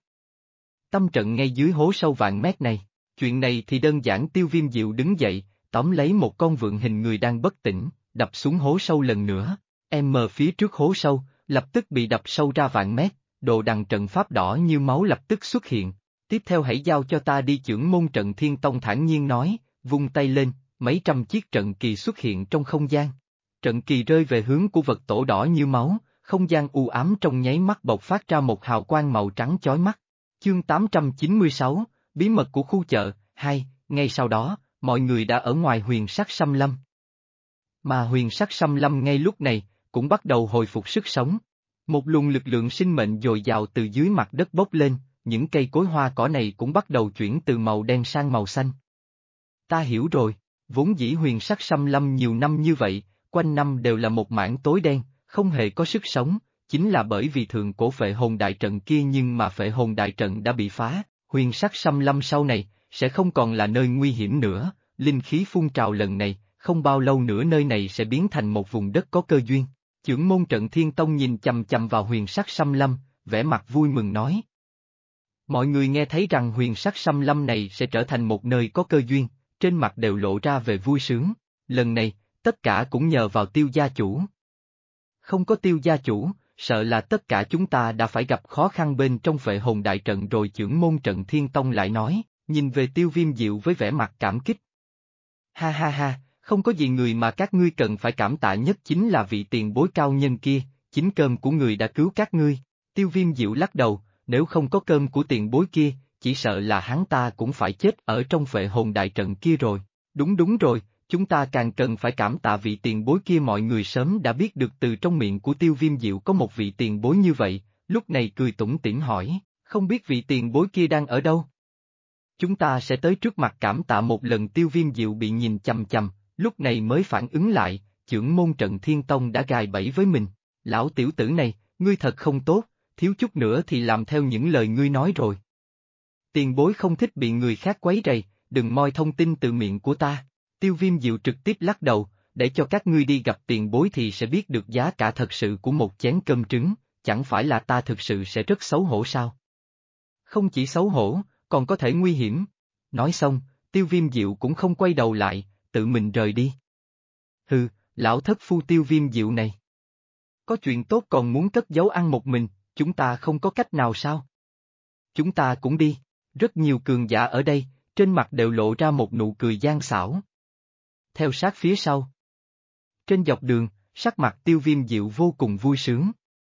Tâm trận ngay dưới hố sâu vạn mét này, chuyện này thì đơn giản. Tiêu Viêm Diệu đứng dậy, tóm lấy một con vượn hình người đang bất tỉnh, đập xuống hố sâu lần nữa. Phía trước hố sâu, lập tức bị đập sâu ra vạn mét, đồ đằng trận pháp đỏ như máu lập tức xuất hiện. Tiếp theo hãy giao cho ta đi. Chưởng môn Trận Thiên Tông thản nhiên nói, vung tay lên, mấy trăm chiếc trận kỳ xuất hiện trong không gian. Trận kỳ rơi về hướng của vật tổ đỏ như máu, không gian u ám trong nháy mắt bộc phát ra một hào quang màu trắng chói mắt. Chương 896, Bí mật của khu chợ, 2, ngay sau đó, mọi người đã ở ngoài Huyền Sắc Xâm Lâm. Mà Huyền Sắc Xâm Lâm ngay lúc này, cũng bắt đầu hồi phục sức sống. Một luồng lực lượng sinh mệnh dồi dào từ dưới mặt đất bốc lên, những cây cối hoa cỏ này cũng bắt đầu chuyển từ màu đen sang màu xanh. Ta hiểu rồi, vốn dĩ Huyền Sắc Xâm Lâm nhiều năm như vậy, quanh năm đều là một mảng tối đen, không hề có sức sống, chính là bởi vì thượng cổ Phệ Hồn Đại Trận kia, nhưng mà Phệ Hồn Đại Trận đã bị phá, Huyền Sắc Xâm Lâm sau này, sẽ không còn là nơi nguy hiểm nữa, linh khí phun trào lần này, không bao lâu nữa nơi này sẽ biến thành một vùng đất có cơ duyên. Chưởng môn Trận Thiên Tông nhìn chầm chầm vào Huyền Sắc Xâm Lâm, vẻ mặt vui mừng nói, Mọi người nghe thấy rằng huyền sắc xâm lâm này sẽ trở thành một nơi có cơ duyên, trên mặt đều lộ ra về vui sướng. Lần này, tất cả cũng nhờ vào Tiêu gia chủ. Không có Tiêu gia chủ, sợ là tất cả chúng ta đã phải gặp khó khăn bên trong Phệ Hồn đại trận rồi. Chưởng môn trận Thiên Tông lại nói, nhìn về Tiêu Viêm Diệu với vẻ mặt cảm kích. Ha ha ha, không có gì, người mà các ngươi cần phải cảm tạ nhất chính là vị tiền bối cao nhân kia, chính cơm của người đã cứu các ngươi. Tiêu Viêm Diệu lắc đầu, nếu không có cơm của tiền bối kia, chỉ sợ là hắn ta cũng phải chết ở trong Phệ Hồn đại trận kia rồi. Đúng rồi, chúng ta càng cần phải cảm tạ vị tiền bối kia. Mọi người sớm đã biết được từ trong miệng của Tiêu Viêm Diệu có một vị tiền bối như vậy, lúc này cười tủm tỉm hỏi, không biết vị tiền bối kia đang ở đâu? Chúng ta sẽ tới trước mặt cảm tạ một lần. Tiêu Viêm Diệu bị nhìn chằm chằm, lúc này mới phản ứng lại, chưởng môn trận Thiên Tông đã gài bẫy với mình. Lão tiểu tử này, ngươi thật không tốt, thiếu chút nữa thì làm theo những lời ngươi nói rồi. Tiền bối không thích bị người khác quấy rầy, đừng moi thông tin từ miệng của ta. Tiêu Viêm Diệu trực tiếp lắc đầu, để cho các ngươi đi gặp tiền bối thì sẽ biết được giá cả thật sự của một chén cơm trứng, chẳng phải là ta thực sự sẽ rất xấu hổ sao? Không chỉ xấu hổ, còn có thể nguy hiểm. Nói xong, Tiêu Viêm Diệu cũng không quay đầu lại, tự mình rời đi. Hừ, lão thất phu Tiêu Viêm Diệu này. Có chuyện tốt còn muốn cất giấu ăn một mình, chúng ta không có cách nào sao? Chúng ta cũng đi. Rất nhiều cường giả ở đây, trên mặt đều lộ ra một nụ cười gian xảo. Theo sát phía sau. Trên dọc đường, sắc mặt Tiêu Viêm Diệu vô cùng vui sướng.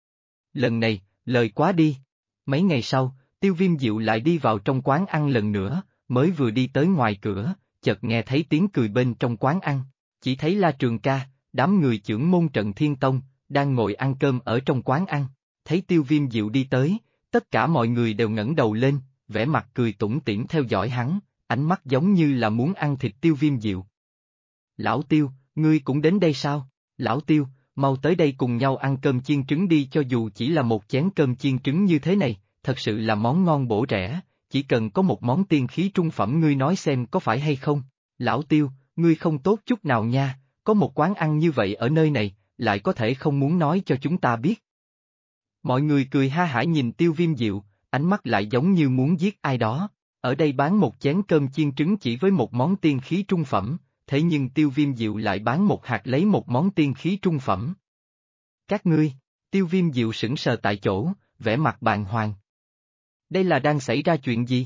Lần này, lời quá đi. Mấy ngày sau, Tiêu Viêm Diệu lại đi vào trong quán ăn lần nữa, mới vừa đi tới ngoài cửa, chợt nghe thấy tiếng cười bên trong quán ăn. Chỉ thấy La Trường Ca, đám người chưởng môn trận Thiên Tông, đang ngồi ăn cơm ở trong quán ăn. Thấy Tiêu Viêm Diệu đi tới, tất cả mọi người đều ngẩng đầu lên, vẻ mặt cười tủm tỉm theo dõi hắn, ánh mắt giống như là muốn ăn thịt Tiêu Viêm Diệu. Lão Tiêu, ngươi cũng đến đây sao? Lão Tiêu, mau tới đây cùng nhau ăn cơm chiên trứng đi. Cho dù chỉ là một chén cơm chiên trứng như thế này, thật sự là món ngon bổ rẻ, chỉ cần có một món tiên khí trung phẩm, ngươi nói xem có phải hay không? Lão Tiêu, ngươi không tốt chút nào nha, có một quán ăn như vậy ở nơi này, lại có thể không muốn nói cho chúng ta biết. Mọi người cười ha hả nhìn Tiêu Viêm Diệu, ánh mắt lại giống như muốn giết ai đó. Ở đây bán một chén cơm chiên trứng chỉ với một món tiên khí trung phẩm, thế nhưng Tiêu Viêm Diệu lại bán một hạt lấy một món tiên khí trung phẩm. Các ngươi, Tiêu Viêm Diệu sững sờ tại chỗ, vẻ mặt bàng hoàng. Đây là đang xảy ra chuyện gì?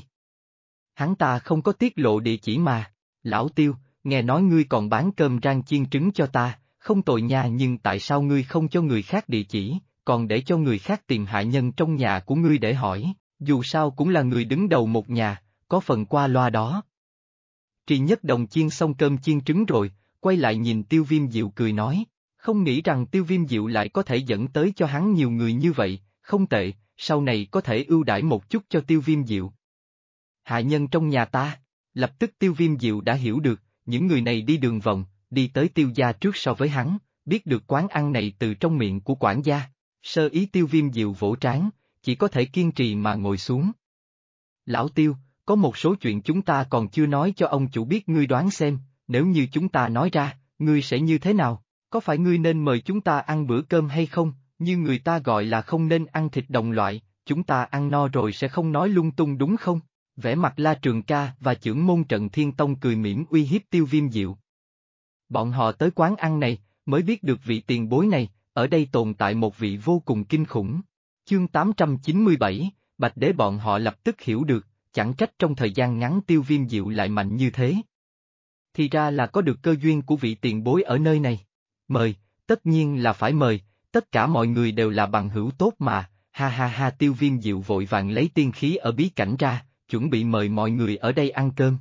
Hắn ta không có tiết lộ địa chỉ mà. Lão Tiêu, nghe nói ngươi còn bán cơm rang chiên trứng cho ta, không tồi nha, nhưng tại sao ngươi không cho người khác địa chỉ, còn để cho người khác tìm hạ nhân trong nhà của ngươi để hỏi, dù sao cũng là người đứng đầu một nhà, có phần qua loa đó. Trì Nhất Đồng chiên xong cơm chiên trứng rồi, quay lại nhìn Tiêu Viêm Diệu cười nói, không nghĩ rằng Tiêu Viêm Diệu lại có thể dẫn tới cho hắn nhiều người như vậy, không tệ, sau này có thể ưu đãi một chút cho Tiêu Viêm Diệu. Hạ nhân trong nhà ta, lập tức Tiêu Viêm Diệu đã hiểu được, những người này đi đường vòng, đi tới Tiêu gia trước so với hắn, biết được quán ăn này từ trong miệng của quản gia. Sơ ý Tiêu Viêm Diệu vỗ trán, chỉ có thể kiên trì mà ngồi xuống. Lão Tiêu, có một số chuyện chúng ta còn chưa nói cho ông chủ biết, ngươi đoán xem, nếu như chúng ta nói ra, ngươi sẽ như thế nào? Có phải ngươi nên mời chúng ta ăn bữa cơm hay không? Như người ta gọi là không nên ăn thịt đồng loại, chúng ta ăn no rồi sẽ không nói lung tung đúng không? Vẻ mặt La Trường Ca và chưởng môn trận Thiên Tông cười mỉm uy hiếp Tiêu Viêm Diệu. Bọn họ tới quán ăn này, mới biết được vị tiền bối này, ở đây tồn tại một vị vô cùng kinh khủng. Chương 897, Bạch Đế bọn họ lập tức hiểu được, chẳng trách trong thời gian ngắn Tiêu Viêm Diệu lại mạnh như thế. Thì ra là có được cơ duyên của vị tiền bối ở nơi này. Mời, tất nhiên là phải mời, tất cả mọi người đều là bằng hữu tốt mà, ha ha ha. Tiêu Viêm Diệu vội vàng lấy tiên khí ở bí cảnh ra, chuẩn bị mời mọi người ở đây ăn cơm.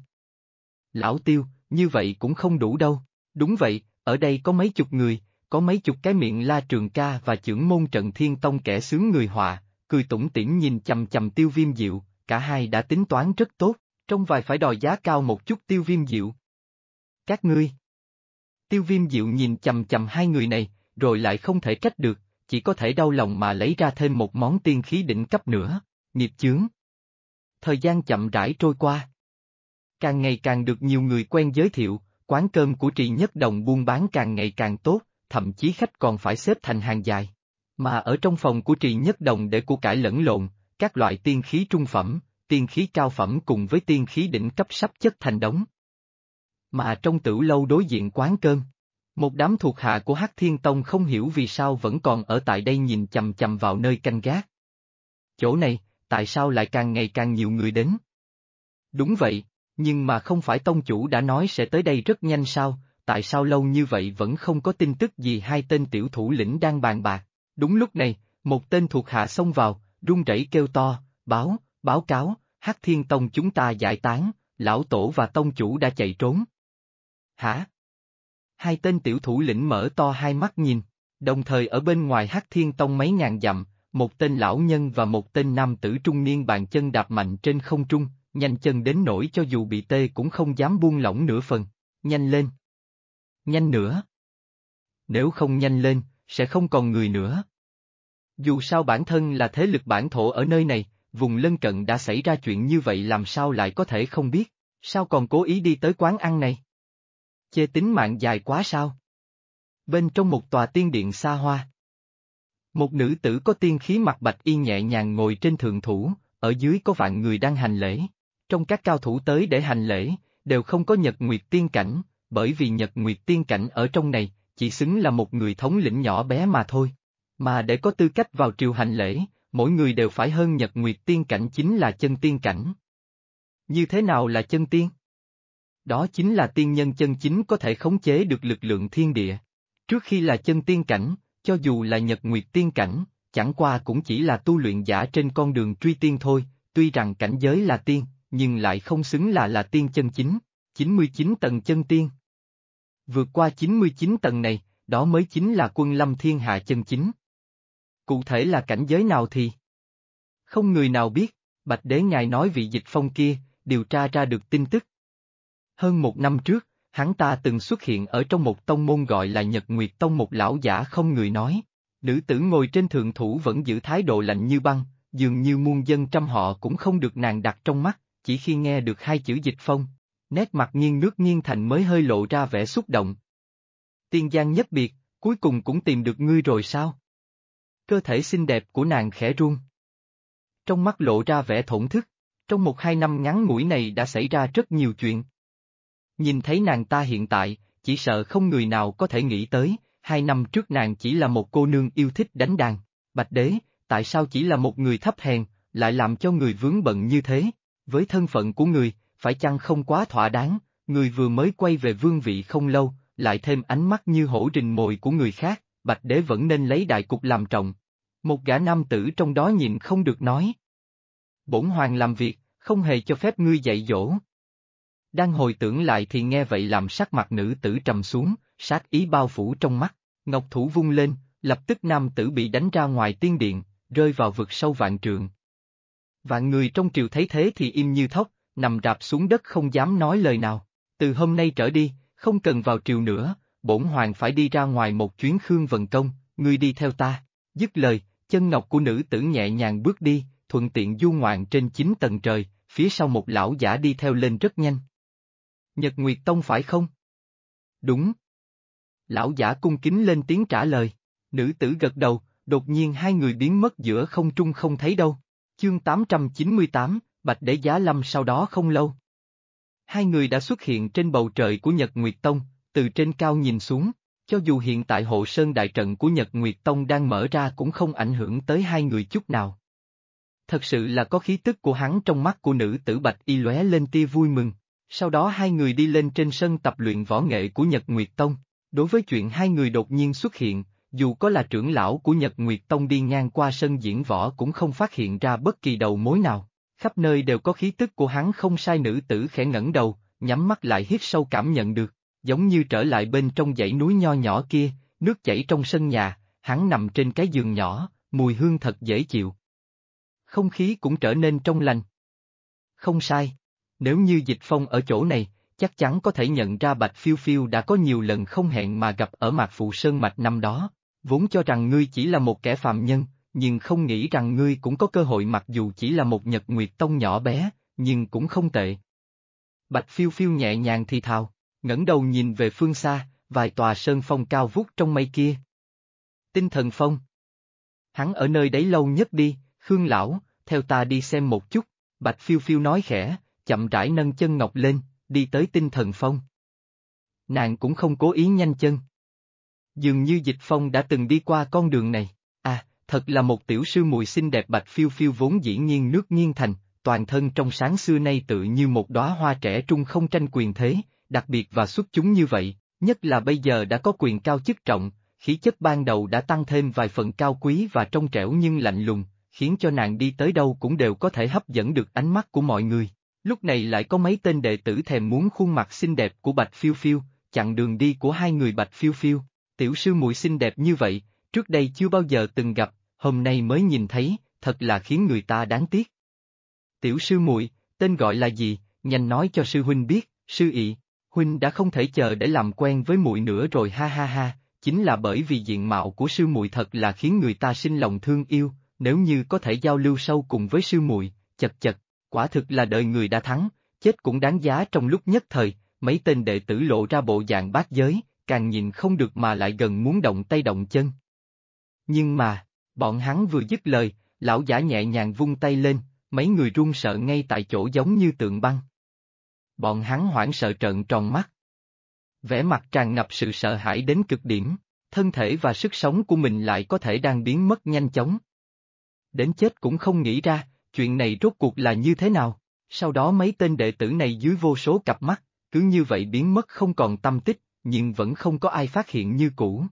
Lão Tiêu, như vậy cũng không đủ đâu. Đúng vậy, ở đây có mấy chục người, có mấy chục cái miệng. La Trường Ca và chưởng môn trận Thiên Tông kẻ xướng người họa, cười tủm tỉm nhìn chằm chằm Tiêu Viêm Diệu, cả hai đã tính toán rất tốt, trong vài phải đòi giá cao một chút. Tiêu Viêm Diệu. Các ngươi. Tiêu Viêm Diệu nhìn chằm chằm hai người này, rồi lại không thể trách được, chỉ có thể đau lòng mà lấy ra thêm một món tiên khí đỉnh cấp nữa, nghiệp chướng. Thời gian chậm rãi trôi qua. Càng ngày càng được nhiều người quen giới thiệu, quán cơm của Trì Nhất Đồng buôn bán càng ngày càng tốt, thậm chí khách còn phải xếp thành hàng dài. Mà ở trong phòng của Trì Nhất Đồng để của cải lẫn lộn, các loại tiên khí trung phẩm, tiên khí cao phẩm cùng với tiên khí đỉnh cấp sắp chất thành đống. Mà trong tửu lâu đối diện quán cơm, một đám thuộc hạ của Hắc Thiên Tông không hiểu vì sao vẫn còn ở tại đây nhìn chằm chằm vào nơi canh gác. Chỗ này, tại sao lại càng ngày càng nhiều người đến? Đúng vậy, nhưng mà không phải tông chủ đã nói sẽ tới đây rất nhanh sao, tại sao lâu như vậy vẫn không có tin tức gì? Hai tên tiểu thủ lĩnh đang bàn bạc. Đúng lúc này, một tên thuộc hạ xông vào, run rẩy kêu to, báo cáo, Hắc Thiên Tông chúng ta giải tán, lão tổ và tông chủ đã chạy trốn. Hả? Hai tên tiểu thủ lĩnh mở to hai mắt nhìn, đồng thời ở bên ngoài Hắc Thiên Tông mấy ngàn dặm, một tên lão nhân và một tên nam tử trung niên bàn chân đạp mạnh trên không trung, nhanh chân đến nỗi cho dù bị tê cũng không dám buông lỏng nửa phần. Nhanh lên! Nhanh nữa! Nếu không nhanh lên, sẽ không còn người nữa. Dù sao bản thân là thế lực bản thổ ở nơi này, vùng lân cận đã xảy ra chuyện như vậy làm sao lại có thể không biết, sao còn cố ý đi tới quán ăn này? Chê tính mạng dài quá sao? Bên trong một tòa tiên điện xa hoa, một nữ tử có tiên khí mặc bạch y nhẹ nhàng ngồi trên thượng thủ, ở dưới có vạn người đang hành lễ. Trong các cao thủ tới để hành lễ, đều không có Nhật Nguyệt tiên cảnh, bởi vì Nhật Nguyệt tiên cảnh ở trong này, chỉ xứng là một người thống lĩnh nhỏ bé mà thôi. Mà để có tư cách vào triều hành lễ, mỗi người đều phải hơn Nhật Nguyệt tiên cảnh chính là chân tiên cảnh. Như thế nào là chân tiên? Đó chính là tiên nhân chân chính có thể khống chế được lực lượng thiên địa. Trước khi là chân tiên cảnh, cho dù là Nhật Nguyệt tiên cảnh, chẳng qua cũng chỉ là tu luyện giả trên con đường truy tiên thôi, tuy rằng cảnh giới là tiên, nhưng lại không xứng là tiên chân chính, 99 tầng chân tiên. Vượt qua 99 tầng này, đó mới chính là quân lâm thiên hạ chân chính. Cụ thể là cảnh giới nào thì không người nào biết, Bạch Đế ngài nói vị Dịch Phong kia, điều tra ra được tin tức. Hơn một năm trước, hắn ta từng xuất hiện ở trong một tông môn gọi là Nhật Nguyệt Tông, một lão giả không người nói. Nữ tử ngồi trên thượng thủ vẫn giữ thái độ lạnh như băng, dường như muôn dân trăm họ cũng không được nàng đặt trong mắt, chỉ khi nghe được hai chữ Dịch Phong, nét mặt nghiêng nước nghiêng thành mới hơi lộ ra vẻ xúc động. Tiên giang nhất biệt, cuối cùng cũng tìm được ngươi rồi sao? Cơ thể xinh đẹp của nàng khẽ run. Trong mắt lộ ra vẻ thổn thức, trong 1-2 năm ngắn ngủi này đã xảy ra rất nhiều chuyện. Nhìn thấy nàng ta hiện tại, chỉ sợ không người nào có thể nghĩ tới, 2 năm trước nàng chỉ là một cô nương yêu thích đánh đàn. Bạch Đế, tại sao chỉ là một người thấp hèn, lại làm cho người vướng bận như thế? Với thân phận của người, phải chăng không quá thỏa đáng, người vừa mới quay về vương vị không lâu, lại thêm ánh mắt như hổ rình mồi của người khác, Bạch Đế vẫn nên lấy đại cục làm trọng. Một gã nam tử trong đó nhịn không được nói. Bổn hoàng làm việc, không hề cho phép ngươi dạy dỗ. Đang hồi tưởng lại thì nghe vậy làm sắc mặt nữ tử trầm xuống, sát ý bao phủ trong mắt, ngọc thủ vung lên, lập tức nam tử bị đánh ra ngoài tiên điện, rơi vào vực sâu vạn trượng. Vạn người trong triều thấy thế thì im như thóc, nằm rạp xuống đất không dám nói lời nào. Từ hôm nay trở đi, không cần vào triều nữa, bổn hoàng phải đi ra ngoài một chuyến Khương Vân Công, ngươi đi theo ta. Dứt lời, chân ngọc của nữ tử nhẹ nhàng bước đi, thuận tiện du ngoạn trên 9 tầng trời, phía sau một lão giả đi theo lên rất nhanh. Nhật Nguyệt Tông phải không? Đúng. Lão giả cung kính lên tiếng trả lời, nữ tử gật đầu, đột nhiên hai người biến mất giữa không trung không thấy đâu. Chương 898, Bạch Đế giá lâm. Sau đó không lâu, hai người đã xuất hiện trên bầu trời của Nhật Nguyệt Tông, từ trên cao nhìn xuống, cho dù hiện tại hộ sơn đại trận của Nhật Nguyệt Tông đang mở ra cũng không ảnh hưởng tới hai người chút nào. Thật sự là có khí tức của hắn. Trong mắt của nữ tử Bạch Y lóe lên tia vui mừng, sau đó hai người đi lên trên sân tập luyện võ nghệ của Nhật Nguyệt Tông. Đối với chuyện hai người đột nhiên xuất hiện, dù có là trưởng lão của Nhật Nguyệt Tông đi ngang qua sân diễn võ cũng không phát hiện ra bất kỳ đầu mối nào. Khắp nơi đều có khí tức của hắn không sai. Nữ tử khẽ ngẩng đầu, nhắm mắt lại hít sâu cảm nhận được, giống như trở lại bên trong dãy núi nho nhỏ kia, nước chảy trong sân nhà, hắn nằm trên cái giường nhỏ, mùi hương thật dễ chịu. Không khí cũng trở nên trong lành. Không sai, nếu như Dịch Phong ở chỗ này, chắc chắn có thể nhận ra Bạch Phiêu Phiêu đã có nhiều lần không hẹn mà gặp ở Mạc Phụ Sơn Mạch năm đó, vốn cho rằng ngươi chỉ là một kẻ phàm nhân, nhưng không nghĩ rằng ngươi cũng có cơ hội, mặc dù chỉ là một Nhật Nguyệt Tông nhỏ bé, nhưng cũng không tệ. Bạch Phiêu Phiêu nhẹ nhàng thì thào, ngẩng đầu nhìn về phương xa, vài tòa sơn phong cao vút trong mây kia. Tinh Thần Phong. Hắn ở nơi đấy lâu nhất đi, Khương lão, theo ta đi xem một chút. Bạch Phiêu Phiêu nói khẽ, chậm rãi nâng chân ngọc lên, đi tới Tinh Thần Phong. Nàng cũng không cố ý nhanh chân. Dường như Dịch Phong đã từng đi qua con đường này. À, thật là một tiểu sư muội xinh đẹp. Bạch Phiêu Phiêu vốn dĩ nghiêng nước nghiêng thành, toàn thân trong sáng xưa nay tự như một đóa hoa trẻ trung không tranh quyền thế, đặc biệt và xuất chúng như vậy, nhất là bây giờ đã có quyền cao chức trọng, khí chất ban đầu đã tăng thêm vài phần cao quý và trong trẻo nhưng lạnh lùng, khiến cho nàng đi tới đâu cũng đều có thể hấp dẫn được ánh mắt của mọi người. Lúc này lại có mấy tên đệ tử thèm muốn khuôn mặt xinh đẹp của Bạch Phiêu Phiêu, chặn đường đi của hai người. Bạch Phiêu Phiêu, tiểu sư muội xinh đẹp như vậy, trước đây chưa bao giờ từng gặp, hôm nay mới nhìn thấy, thật là khiến người ta đáng tiếc. Tiểu sư muội, tên gọi là gì, nhanh nói cho sư huynh biết. Sư ị, huynh đã không thể chờ để làm quen với muội nữa rồi, ha ha ha, chính là bởi vì diện mạo của sư muội thật là khiến người ta sinh lòng thương yêu, nếu như có thể giao lưu sâu cùng với sư muội, chật chật, quả thực là đời người đã thắng, chết cũng đáng giá. Trong lúc nhất thời, mấy tên đệ tử lộ ra bộ dạng bát giới, càng nhìn không được mà lại gần muốn động tay động chân. Nhưng mà, bọn hắn vừa dứt lời, lão giả nhẹ nhàng vung tay lên, mấy người run sợ ngay tại chỗ giống như tượng băng. Bọn hắn hoảng sợ trợn tròn mắt. Vẻ mặt tràn ngập sự sợ hãi đến cực điểm, thân thể và sức sống của mình lại có thể đang biến mất nhanh chóng. Đến chết cũng không nghĩ ra, chuyện này rốt cuộc là như thế nào. Sau đó mấy tên đệ tử này dưới vô số cặp mắt, cứ như vậy biến mất không còn tăm tích, nhưng vẫn không có ai phát hiện như cũ.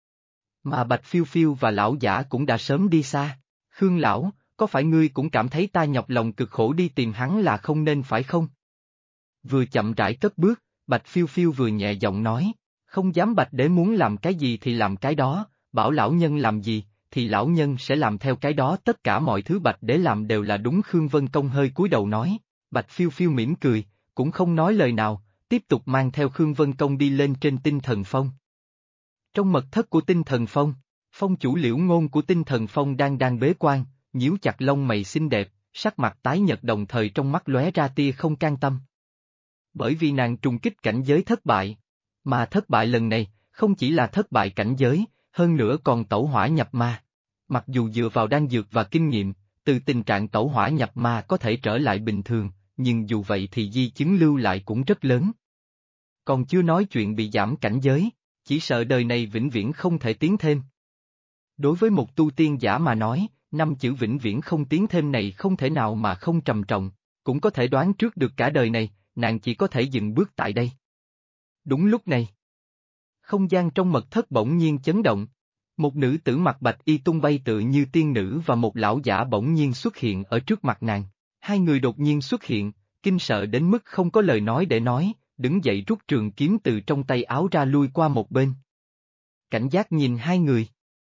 Mà Bạch Phiêu Phiêu và lão giả cũng đã sớm đi xa. Khương lão, có phải ngươi cũng cảm thấy ta nhọc lòng cực khổ đi tìm hắn là không nên phải không? Vừa chậm rãi cất bước, Bạch Phiêu Phiêu vừa nhẹ giọng nói, không dám Bạch đế muốn làm cái gì thì làm cái đó, bảo lão nhân làm gì, thì lão nhân sẽ làm theo cái đó, tất cả mọi thứ Bạch đế làm đều là đúng. Khương Vân Công hơi cúi đầu nói. Bạch Phiêu Phiêu mỉm cười, cũng không nói lời nào, tiếp tục mang theo Khương Vân Công đi lên trên Tinh Thần Phong. Trong mật thất của Tinh Thần Phong, phong chủ Liễu Ngôn của Tinh Thần Phong đang bế quan, nhíu chặt lông mày xinh đẹp, sắc mặt tái nhợt đồng thời trong mắt lóe ra tia không can tâm. Bởi vì nàng trùng kích cảnh giới thất bại, mà thất bại lần này, không chỉ là thất bại cảnh giới, hơn nữa còn tẩu hỏa nhập ma. Mặc dù dựa vào đan dược và kinh nghiệm, từ tình trạng tẩu hỏa nhập ma có thể trở lại bình thường, nhưng dù vậy thì di chứng lưu lại cũng rất lớn. Còn chưa nói chuyện bị giảm cảnh giới, chỉ sợ đời này vĩnh viễn không thể tiến thêm. Đối với một tu tiên giả mà nói, 5 chữ vĩnh viễn không tiến thêm này không thể nào mà không trầm trọng, cũng có thể đoán trước được cả đời này, nàng chỉ có thể dừng bước tại đây. Đúng lúc này, không gian trong mật thất bỗng nhiên chấn động. Một nữ tử mặc bạch y tung bay tựa như tiên nữ và một lão giả bỗng nhiên xuất hiện ở trước mặt nàng. Hai người đột nhiên xuất hiện, kinh sợ đến mức không có lời nói để nói, đứng dậy rút trường kiếm từ trong tay áo ra lui qua một bên. Cảnh giác nhìn hai người.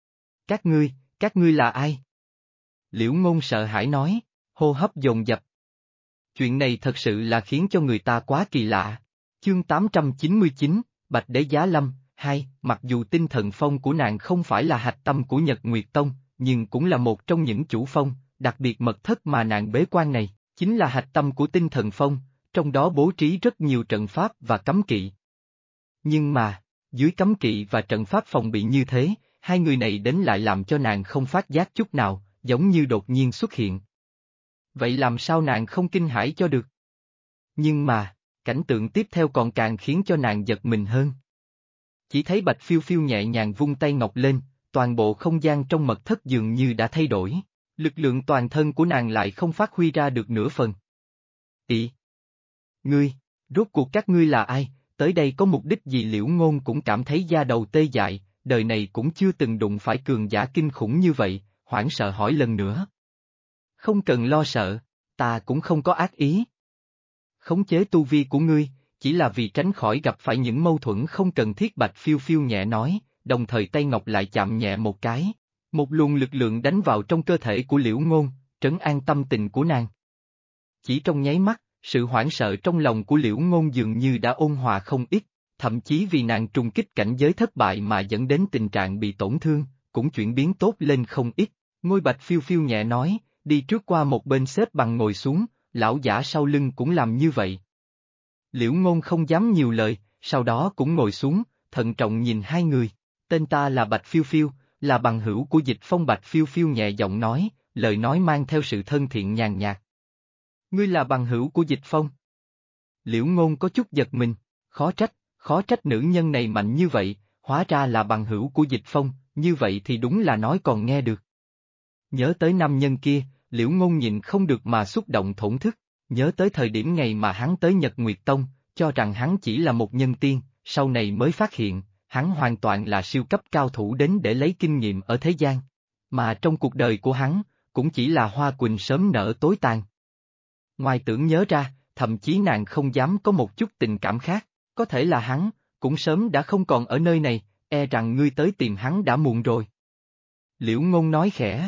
Các ngươi là ai? Liễu Ngôn sợ hãi nói, hô hấp dồn dập. Chuyện này thật sự là khiến cho người ta quá kỳ lạ. Chương 899, Bạch Đế Giá Lâm. Hai, mặc dù Tinh Thần Phong của nàng không phải là hạch tâm của Nhật Nguyệt Tông, nhưng cũng là một trong những chủ phong, đặc biệt mật thất mà nàng bế quan này, chính là hạch tâm của Tinh Thần Phong, trong đó bố trí rất nhiều trận pháp và cấm kỵ. Nhưng mà, dưới cấm kỵ và trận pháp phòng bị như thế, hai người này đến lại làm cho nàng không phát giác chút nào, giống như đột nhiên xuất hiện. Vậy làm sao nàng không kinh hãi cho được? Nhưng mà, cảnh tượng tiếp theo còn càng khiến cho nàng giật mình hơn. Chỉ thấy Bạch Phiêu Phiêu nhẹ nhàng vung tay ngọc lên, toàn bộ không gian trong mật thất dường như đã thay đổi, lực lượng toàn thân của nàng lại không phát huy ra được nửa phần. Ngươi, rốt cuộc các ngươi là ai, tới đây có mục đích gì? Liễu Ngôn cũng cảm thấy da đầu tê dại, đời này cũng chưa từng đụng phải cường giả kinh khủng như vậy, hoảng sợ hỏi lần nữa. Không cần lo sợ, ta cũng không có ác ý. Khống chế tu vi của ngươi, chỉ là vì tránh khỏi gặp phải những mâu thuẫn không cần thiết. Bạch Phiêu Phiêu nhẹ nói, đồng thời tay ngọc lại chạm nhẹ một cái. Một luồng lực lượng đánh vào trong cơ thể của Liễu Ngôn, trấn an tâm tình của nàng. Chỉ trong nháy mắt, sự hoảng sợ trong lòng của Liễu Ngôn dường như đã ôn hòa không ít, thậm chí vì nàng trùng kích cảnh giới thất bại mà dẫn đến tình trạng bị tổn thương, cũng chuyển biến tốt lên không ít. Ngôi Bạch Phiêu Phiêu nhẹ nói, đi trước qua một bên xếp bằng ngồi xuống, lão giả sau lưng cũng làm như vậy. Liễu Ngôn không dám nhiều lời, sau đó cũng ngồi xuống, thận trọng nhìn hai người. Tên ta là Bạch Phiêu Phiêu, là bằng hữu của Dịch Phong. Bạch Phiêu Phiêu nhẹ giọng nói, lời nói mang theo sự thân thiện nhàn nhạt. Ngươi là bằng hữu của Dịch Phong. Liễu Ngôn có chút giật mình, khó trách nữ nhân này mạnh như vậy, hóa ra là bằng hữu của Dịch Phong, như vậy thì đúng là nói còn nghe được. Nhớ tới nam nhân kia, Liễu Ngôn nhịn không được mà xúc động thổn thức, nhớ tới thời điểm ngày mà hắn tới Nhật Nguyệt Tông, cho rằng hắn chỉ là một nhân tiên, sau này mới phát hiện, hắn hoàn toàn là siêu cấp cao thủ đến để lấy kinh nghiệm ở thế gian. Mà trong cuộc đời của hắn, cũng chỉ là hoa quỳnh sớm nở tối tàn. Ngoài tưởng nhớ ra, thậm chí nàng không dám có một chút tình cảm khác, có thể là hắn, cũng sớm đã không còn ở nơi này, e rằng ngươi tới tìm hắn đã muộn rồi. Liễu Ngôn nói khẽ.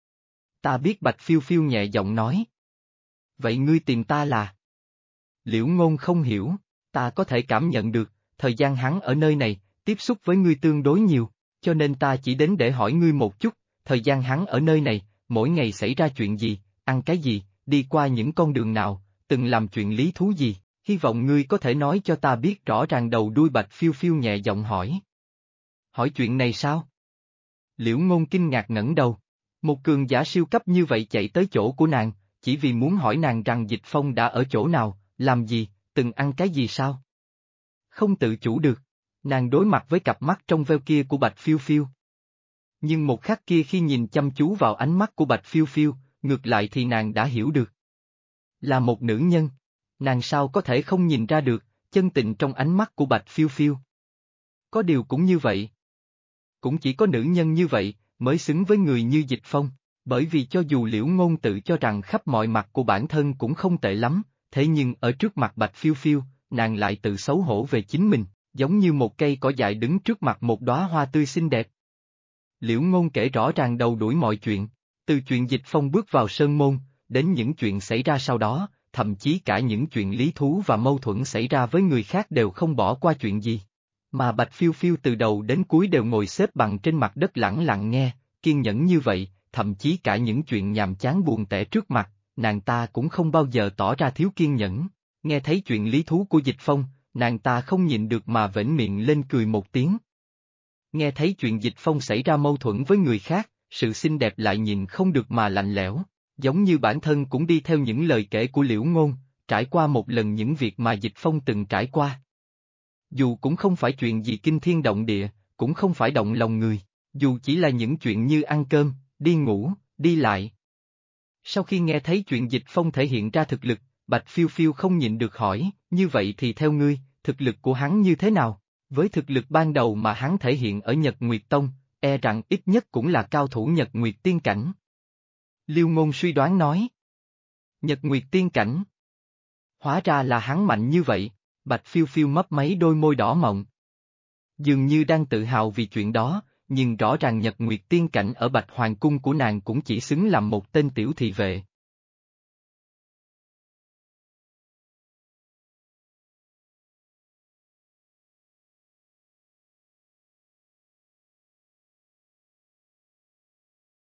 Ta biết Bạch Phiêu Phiêu nhẹ giọng nói. Vậy ngươi tìm ta là? Liễu Ngôn không hiểu, ta có thể cảm nhận được, thời gian hắn ở nơi này, tiếp xúc với ngươi tương đối nhiều, cho nên ta chỉ đến để hỏi ngươi một chút, thời gian hắn ở nơi này, mỗi ngày xảy ra chuyện gì, ăn cái gì, đi qua những con đường nào, từng làm chuyện lý thú gì, hy vọng ngươi có thể nói cho ta biết rõ ràng đầu đuôi. Bạch Phiêu Phiêu nhẹ giọng hỏi. Hỏi chuyện này sao? Liễu Ngôn kinh ngạc ngẩng đầu. Một cường giả siêu cấp như vậy chạy tới chỗ của nàng, chỉ vì muốn hỏi nàng rằng Dịch Phong đã ở chỗ nào, làm gì, từng ăn cái gì sao? Không tự chủ được, nàng đối mặt với cặp mắt trong veo kia của Bạch Phiêu Phiêu. Nhưng một khắc kia khi nhìn chăm chú vào ánh mắt của Bạch Phiêu Phiêu, ngược lại thì nàng đã hiểu được. Là một nữ nhân, nàng sao có thể không nhìn ra được, chân tình trong ánh mắt của Bạch Phiêu Phiêu. Có điều cũng như vậy. Cũng chỉ có nữ nhân như vậy, mới xứng với người như Dịch Phong, bởi vì cho dù Liễu Ngôn tự cho rằng khắp mọi mặt của bản thân cũng không tệ lắm, thế nhưng ở trước mặt Bạch Phiêu Phiêu, nàng lại tự xấu hổ về chính mình, giống như một cây cỏ dại đứng trước mặt một đóa hoa tươi xinh đẹp. Liễu Ngôn kể rõ ràng đầu đuổi mọi chuyện, từ chuyện Dịch Phong bước vào Sơn Môn, đến những chuyện xảy ra sau đó, thậm chí cả những chuyện lý thú và mâu thuẫn xảy ra với người khác đều không bỏ qua chuyện gì. Mà Bạch Phiêu Phiêu từ đầu đến cuối đều ngồi xếp bằng trên mặt đất lẳng lặng nghe, kiên nhẫn như vậy, thậm chí cả những chuyện nhàm chán buồn tẻ trước mặt, nàng ta cũng không bao giờ tỏ ra thiếu kiên nhẫn. Nghe thấy chuyện lý thú của Dịch Phong, nàng ta không nhịn được mà vểnh miệng lên cười một tiếng. Nghe thấy chuyện Dịch Phong xảy ra mâu thuẫn với người khác, sự xinh đẹp lại nhìn không được mà lạnh lẽo, giống như bản thân cũng đi theo những lời kể của Liễu Ngôn, trải qua một lần những việc mà Dịch Phong từng trải qua. Dù cũng không phải chuyện gì kinh thiên động địa, cũng không phải động lòng người, dù chỉ là những chuyện như ăn cơm, đi ngủ, đi lại. Sau khi nghe thấy chuyện Dịch Phong thể hiện ra thực lực, Bạch Phiêu Phiêu không nhịn được hỏi, như vậy thì theo ngươi, thực lực của hắn như thế nào? Với thực lực ban đầu mà hắn thể hiện ở Nhật Nguyệt Tông, e rằng ít nhất cũng là cao thủ Nhật Nguyệt tiên cảnh. Liêu Ngôn suy đoán nói. Nhật Nguyệt tiên cảnh. Hóa ra là hắn mạnh như vậy, Bạch Phiêu Phiêu mấp máy đôi môi đỏ mọng. Dường như đang tự hào vì chuyện đó, nhưng rõ ràng Nhật Nguyệt tiên cảnh ở Bạch Hoàng cung của nàng cũng chỉ xứng làm một tên tiểu thị vệ,